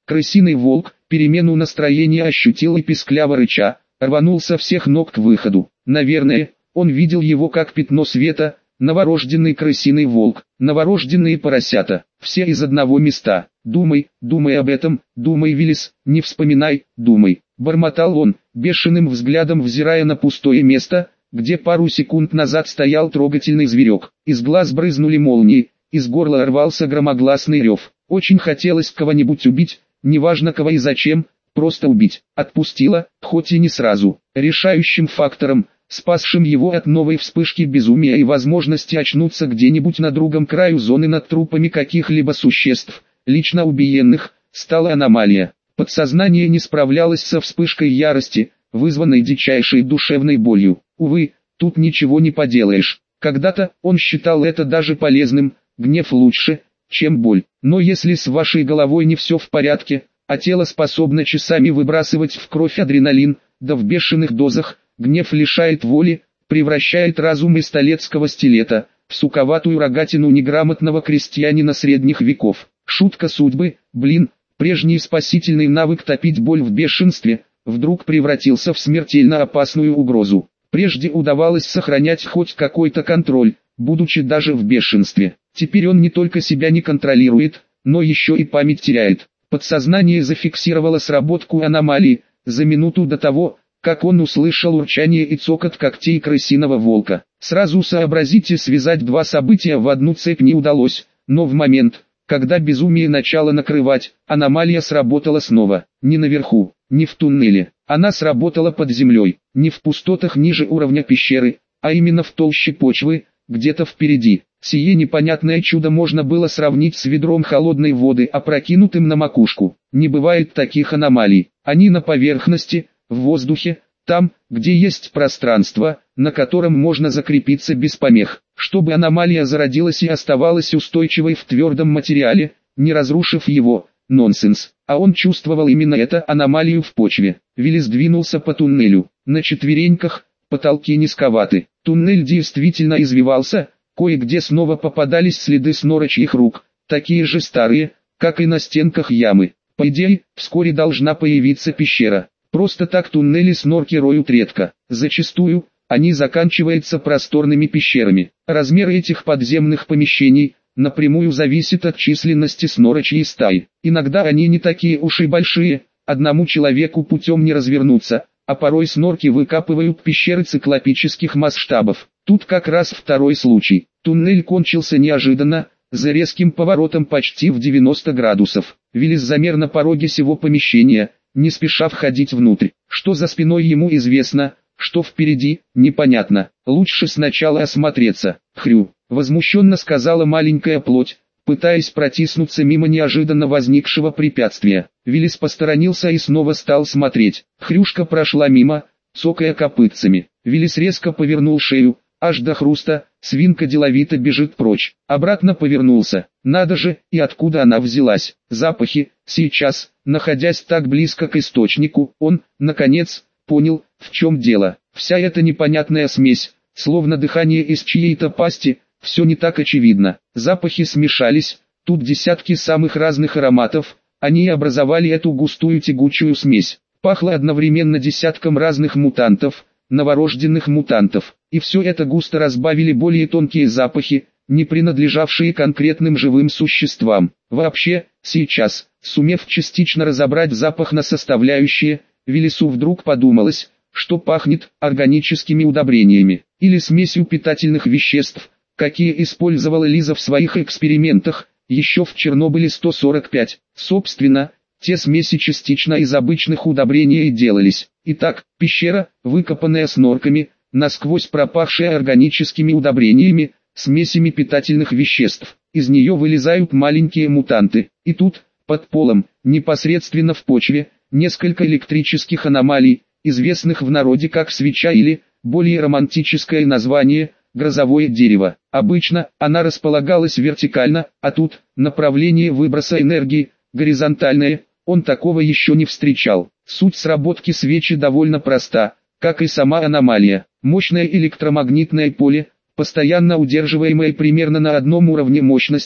Крысиный волк перемену настроения ощутил и пискляво рыча, рванул со всех ног к выходу. Наверное, он видел его как пятно света, новорожденный крысиный волк, новорожденные поросята, все из одного места. «Думай, думай об этом, думай, Виллис, не вспоминай, думай», — бормотал он, бешеным взглядом взирая на пустое место, где пару секунд назад стоял трогательный зверек. Из глаз брызнули молнии, из горла рвался громогласный рев. Очень хотелось кого-нибудь убить, неважно кого и зачем, просто убить. Отпустила, хоть и не сразу. Решающим фактором, спасшим его от новой вспышки безумия и возможности очнуться где-нибудь на другом краю зоны над трупами каких-либо существ, лично убиенных, стала аномалия. Подсознание не справлялось со вспышкой ярости, вызванной дичайшей душевной болью. Увы, тут ничего не поделаешь. Когда-то он считал это даже полезным, гнев лучше, чем боль. Но если с вашей головой не все в порядке, а тело способно часами выбрасывать в кровь адреналин, да в бешеных дозах, гнев лишает воли, превращает разум из столетского стилета в суковатую рогатину неграмотного крестьянина средних веков. Шутка судьбы, блин, прежний спасительный навык топить боль в бешенстве, вдруг превратился в смертельно опасную угрозу. Прежде удавалось сохранять хоть какой-то контроль, будучи даже в бешенстве. Теперь он не только себя не контролирует, но еще и память теряет. Подсознание зафиксировало сработку аномалии за минуту до того, как он услышал урчание и цокот когтей крысиного волка. Сразу сообразить и связать два события в одну цепь не удалось, но в момент, когда безумие начало накрывать, аномалия сработала снова. Не наверху, не в туннеле. Она сработала под землей, не в пустотах ниже уровня пещеры, а именно в толще почвы, где-то впереди. Сие непонятное чудо можно было сравнить с ведром холодной воды, опрокинутым на макушку. Не бывает таких аномалий. Они на поверхности, в воздухе, там, где есть пространство, на котором можно закрепиться без помех. Чтобы аномалия зародилась и оставалась устойчивой в твердом материале, не разрушив его, нонсенс. А он чувствовал именно это, аномалию в почве. Виллис двинулся по туннелю. На четвереньках, потолки низковаты. Туннель действительно извивался, кое-где снова попадались следы снорочьих рук, такие же старые, как и на стенках ямы. По идее, вскоре должна появиться пещера. Просто так туннели снорки роют редко. Зачастую, они заканчиваются просторными пещерами. Размер этих подземных помещений напрямую зависит от численности снорочьей стаи. Иногда они не такие уж и большие, одному человеку путем не развернуться, а порой снорки выкапывают пещеры циклопических масштабов. Тут как раз второй случай. Туннель кончился неожиданно, за резким поворотом почти в 90 градусов. Виллис замер на пороге сего помещения, не спеша входить внутрь. Что за спиной ему известно, что впереди, непонятно. Лучше сначала осмотреться. Хрю, возмущенно сказала маленькая плоть, пытаясь протиснуться мимо неожиданно возникшего препятствия. Виллис посторонился и снова стал смотреть. Хрюшка прошла мимо, цокая копытцами. Виллис резко повернул шею, аж до хруста, свинка деловито бежит прочь. Обратно повернулся. Надо же, и откуда она взялась? Запахи. Сейчас, находясь так близко к источнику, он, наконец, понял, в чем дело. Вся эта непонятная смесь, словно дыхание из чьей-то пасти, все не так очевидно. Запахи смешались, тут десятки самых разных ароматов, они образовали эту густую тягучую смесь. Пахло одновременно десятком разных мутантов, новорожденных мутантов. И все это густо разбавили более тонкие запахи, не принадлежавшие конкретным живым существам. Вообще, сейчас, сумев частично разобрать запах на составляющие, Виллису вдруг подумалось, что пахнет органическими удобрениями, или смесью питательных веществ, какие использовала Лиза в своих экспериментах, еще в Чернобыле 145. Собственно, те смеси частично из обычных удобрений и делались. Итак, пещера, выкопанная снорками, насквозь пропахшая органическими удобрениями, смесями питательных веществ. Из нее вылезают маленькие мутанты. И тут, под полом, непосредственно в почве, несколько электрических аномалий, известных в народе как свеча или, более романтическое название, грозовое дерево. Обычно, она располагалась вертикально, а тут, направление выброса энергии, горизонтальное, он такого еще не встречал. Суть сработки свечи довольно проста, как и сама аномалия. Мощное электромагнитное поле, постоянно удерживаемое примерно на одном уровне мощности,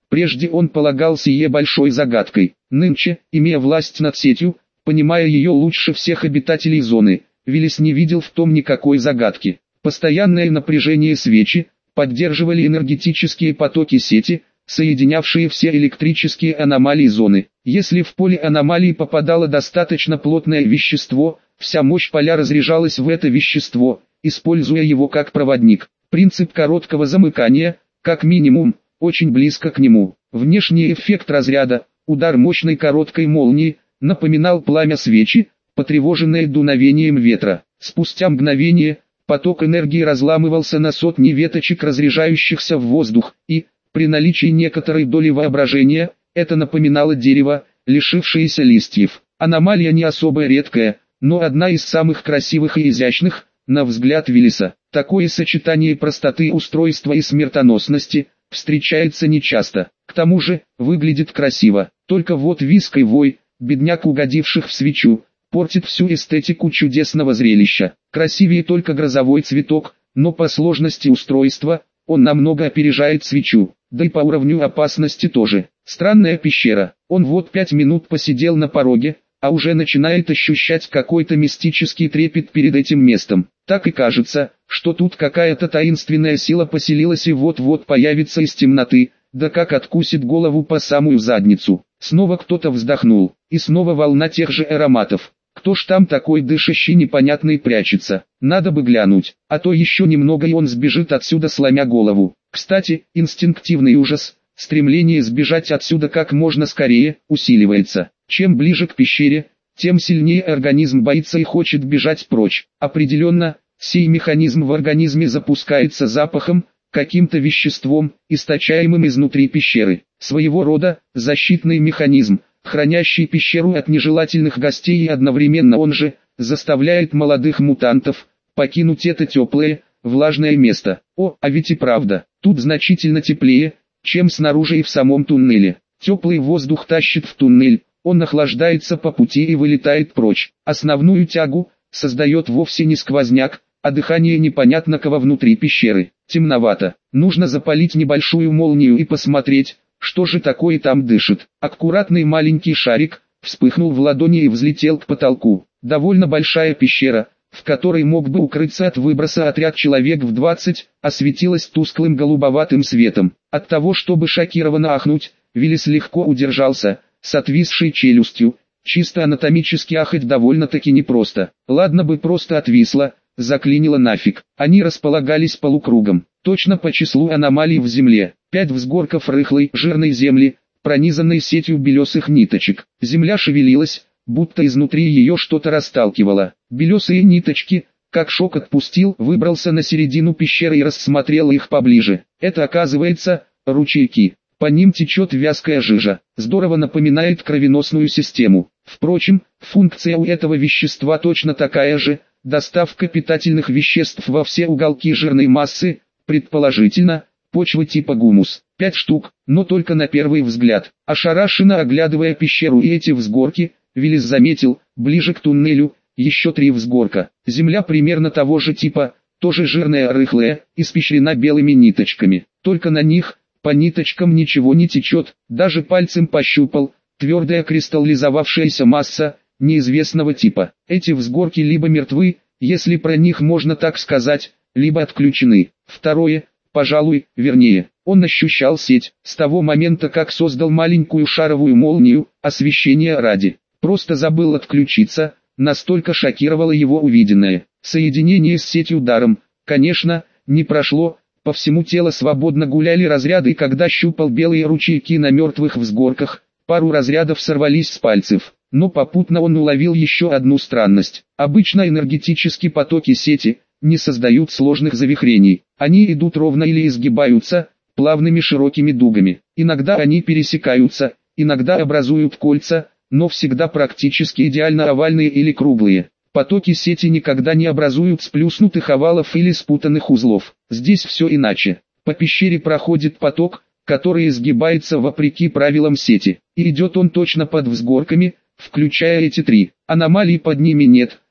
Прежде он полагал сие большой загадкой. Нынче, имея власть над сетью, понимая ее лучше всех обитателей зоны, Виллис не видел в том никакой загадки. Постоянное напряжение свечи поддерживали энергетические потоки сети, соединявшие все электрические аномалии зоны. Если в поле аномалии попадало достаточно плотное вещество, вся мощь поля разряжалась в это вещество, используя его как проводник. Принцип короткого замыкания, как минимум, очень близко к нему. Внешний эффект разряда, удар мощной короткой молнии, напоминал пламя свечи, потревоженное дуновением ветра. Спустя мгновение, поток энергии разламывался на сотни веточек, разряжающихся в воздух, и, при наличии некоторой доли воображения, это напоминало дерево, лишившееся листьев. Аномалия не особо редкая, но одна из самых красивых и изящных, на взгляд Виллиса. Такое сочетание простоты устройства и смертоносности встречается нечасто. К тому же, выглядит красиво. Только вот визг и вой, бедняк угодивших в свечу, портит всю эстетику чудесного зрелища. Красивее только грозовой цветок, но по сложности устройства, он намного опережает свечу, да и по уровню опасности тоже. Странная пещера. Он вот 5 минут посидел на пороге, а уже начинает ощущать какой-то мистический трепет перед этим местом. Так и кажется, что тут какая-то таинственная сила поселилась и вот-вот появится из темноты, да как откусит голову по самую задницу. Снова кто-то вздохнул, и снова волна тех же ароматов. Кто ж там такой дышащий непонятный прячется? Надо бы глянуть, а то еще немного и он сбежит отсюда, сломя голову. Кстати, инстинктивный ужас, стремление сбежать отсюда как можно скорее, усиливается. Чем ближе к пещере, тем сильнее организм боится и хочет бежать прочь. Определенно, сей механизм в организме запускается запахом, каким-то веществом, источаемым изнутри пещеры. Своего рода защитный механизм, хранящий пещеру от нежелательных гостей, и одновременно он же заставляет молодых мутантов покинуть это теплое, влажное место. О, а ведь и правда, тут значительно теплее, чем снаружи и в самом туннеле. Теплый воздух тащит в туннель, он охлаждается по пути и вылетает прочь. Основную тягу создает вовсе не сквозняк, а дыхание непонятно кого внутри пещеры. Темновато, нужно запалить небольшую молнию и посмотреть, что же такое там дышит. Аккуратный маленький шарик вспыхнул в ладони и взлетел к потолку. Довольно большая пещера, в которой мог бы укрыться от выброса отряд человек в 20, осветилась тусклым голубоватым светом. От того, чтобы шокированно ахнуть, Виллис легко удержался, с отвисшей челюстью. Чисто анатомически ахать довольно-таки непросто. Ладно бы просто отвисло, заклинило нафиг. Они располагались полукругом, точно по числу аномалий в земле. 5 взгорков рыхлой, жирной земли, пронизанной сетью белесых ниточек. Земля шевелилась, будто изнутри ее что-то расталкивало. Белесые ниточки, как шок отпустил, выбрался на середину пещеры и рассмотрел их поближе. Это, оказывается, ручейки. По ним течет вязкая жижа. Здорово напоминает кровеносную систему. Впрочем, функция у этого вещества точно такая же. Доставка питательных веществ во все уголки жирной массы, предположительно, почвы типа гумус. 5 штук, но только на первый взгляд. Ошарашенно оглядывая пещеру и эти взгорки, Виллис заметил, ближе к туннелю, еще 3 взгорка. Земля примерно того же типа, тоже жирная, рыхлая, испещрена белыми ниточками. Только на них, по ниточкам ничего не течет, даже пальцем пощупал, твердая кристаллизовавшаяся масса, неизвестного типа. Эти взгорки либо мертвы, если про них можно так сказать, либо отключены. Второе, пожалуй, вернее. Он ощущал сеть, с того момента как создал маленькую шаровую молнию, освещения ради. Просто забыл отключиться, настолько шокировало его увиденное. Соединение с сетью даром, конечно, не прошло. По всему телу свободно гуляли разряды, и когда щупал белые ручейки на мертвых взгорках, пару разрядов сорвались с пальцев. Но попутно он уловил еще одну странность. Обычно энергетические потоки сети не создают сложных завихрений. Они идут ровно или изгибаются, плавными широкими дугами. Иногда они пересекаются, иногда образуют кольца, но всегда практически идеально овальные или круглые. Потоки сети никогда не образуют сплюснутых овалов или спутанных узлов. Здесь все иначе. По пещере проходит поток, который изгибается вопреки правилам сети. И идет он точно под взгорками, включая эти 3. Аномалий под ними нет,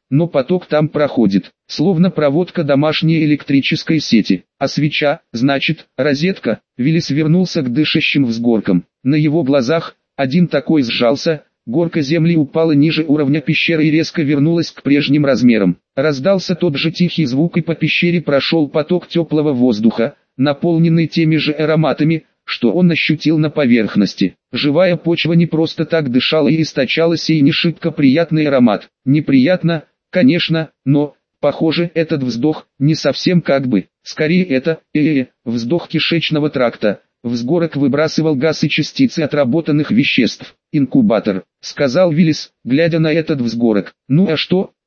но поток там проходит, словно проводка домашней электрической сети. А свеча, значит, розетка. Виллис вернулся к дышащим взгоркам. На его глазах один такой сжался, горка земли упала ниже уровня пещеры и резко вернулась к прежним размерам. Раздался тот же тихий звук, и по пещере прошел поток теплого воздуха, наполненный теми же ароматами, что он ощутил на поверхности. Живая почва не просто так дышала и источала сей не шибко приятный аромат. Неприятно, конечно, но, похоже, этот вздох не совсем скорее это, вздох кишечного тракта. Взгорок выбрасывал газ и частицы отработанных веществ. «Инкубатор», — сказал Виллис, глядя на этот взгорок. «Ну а что?»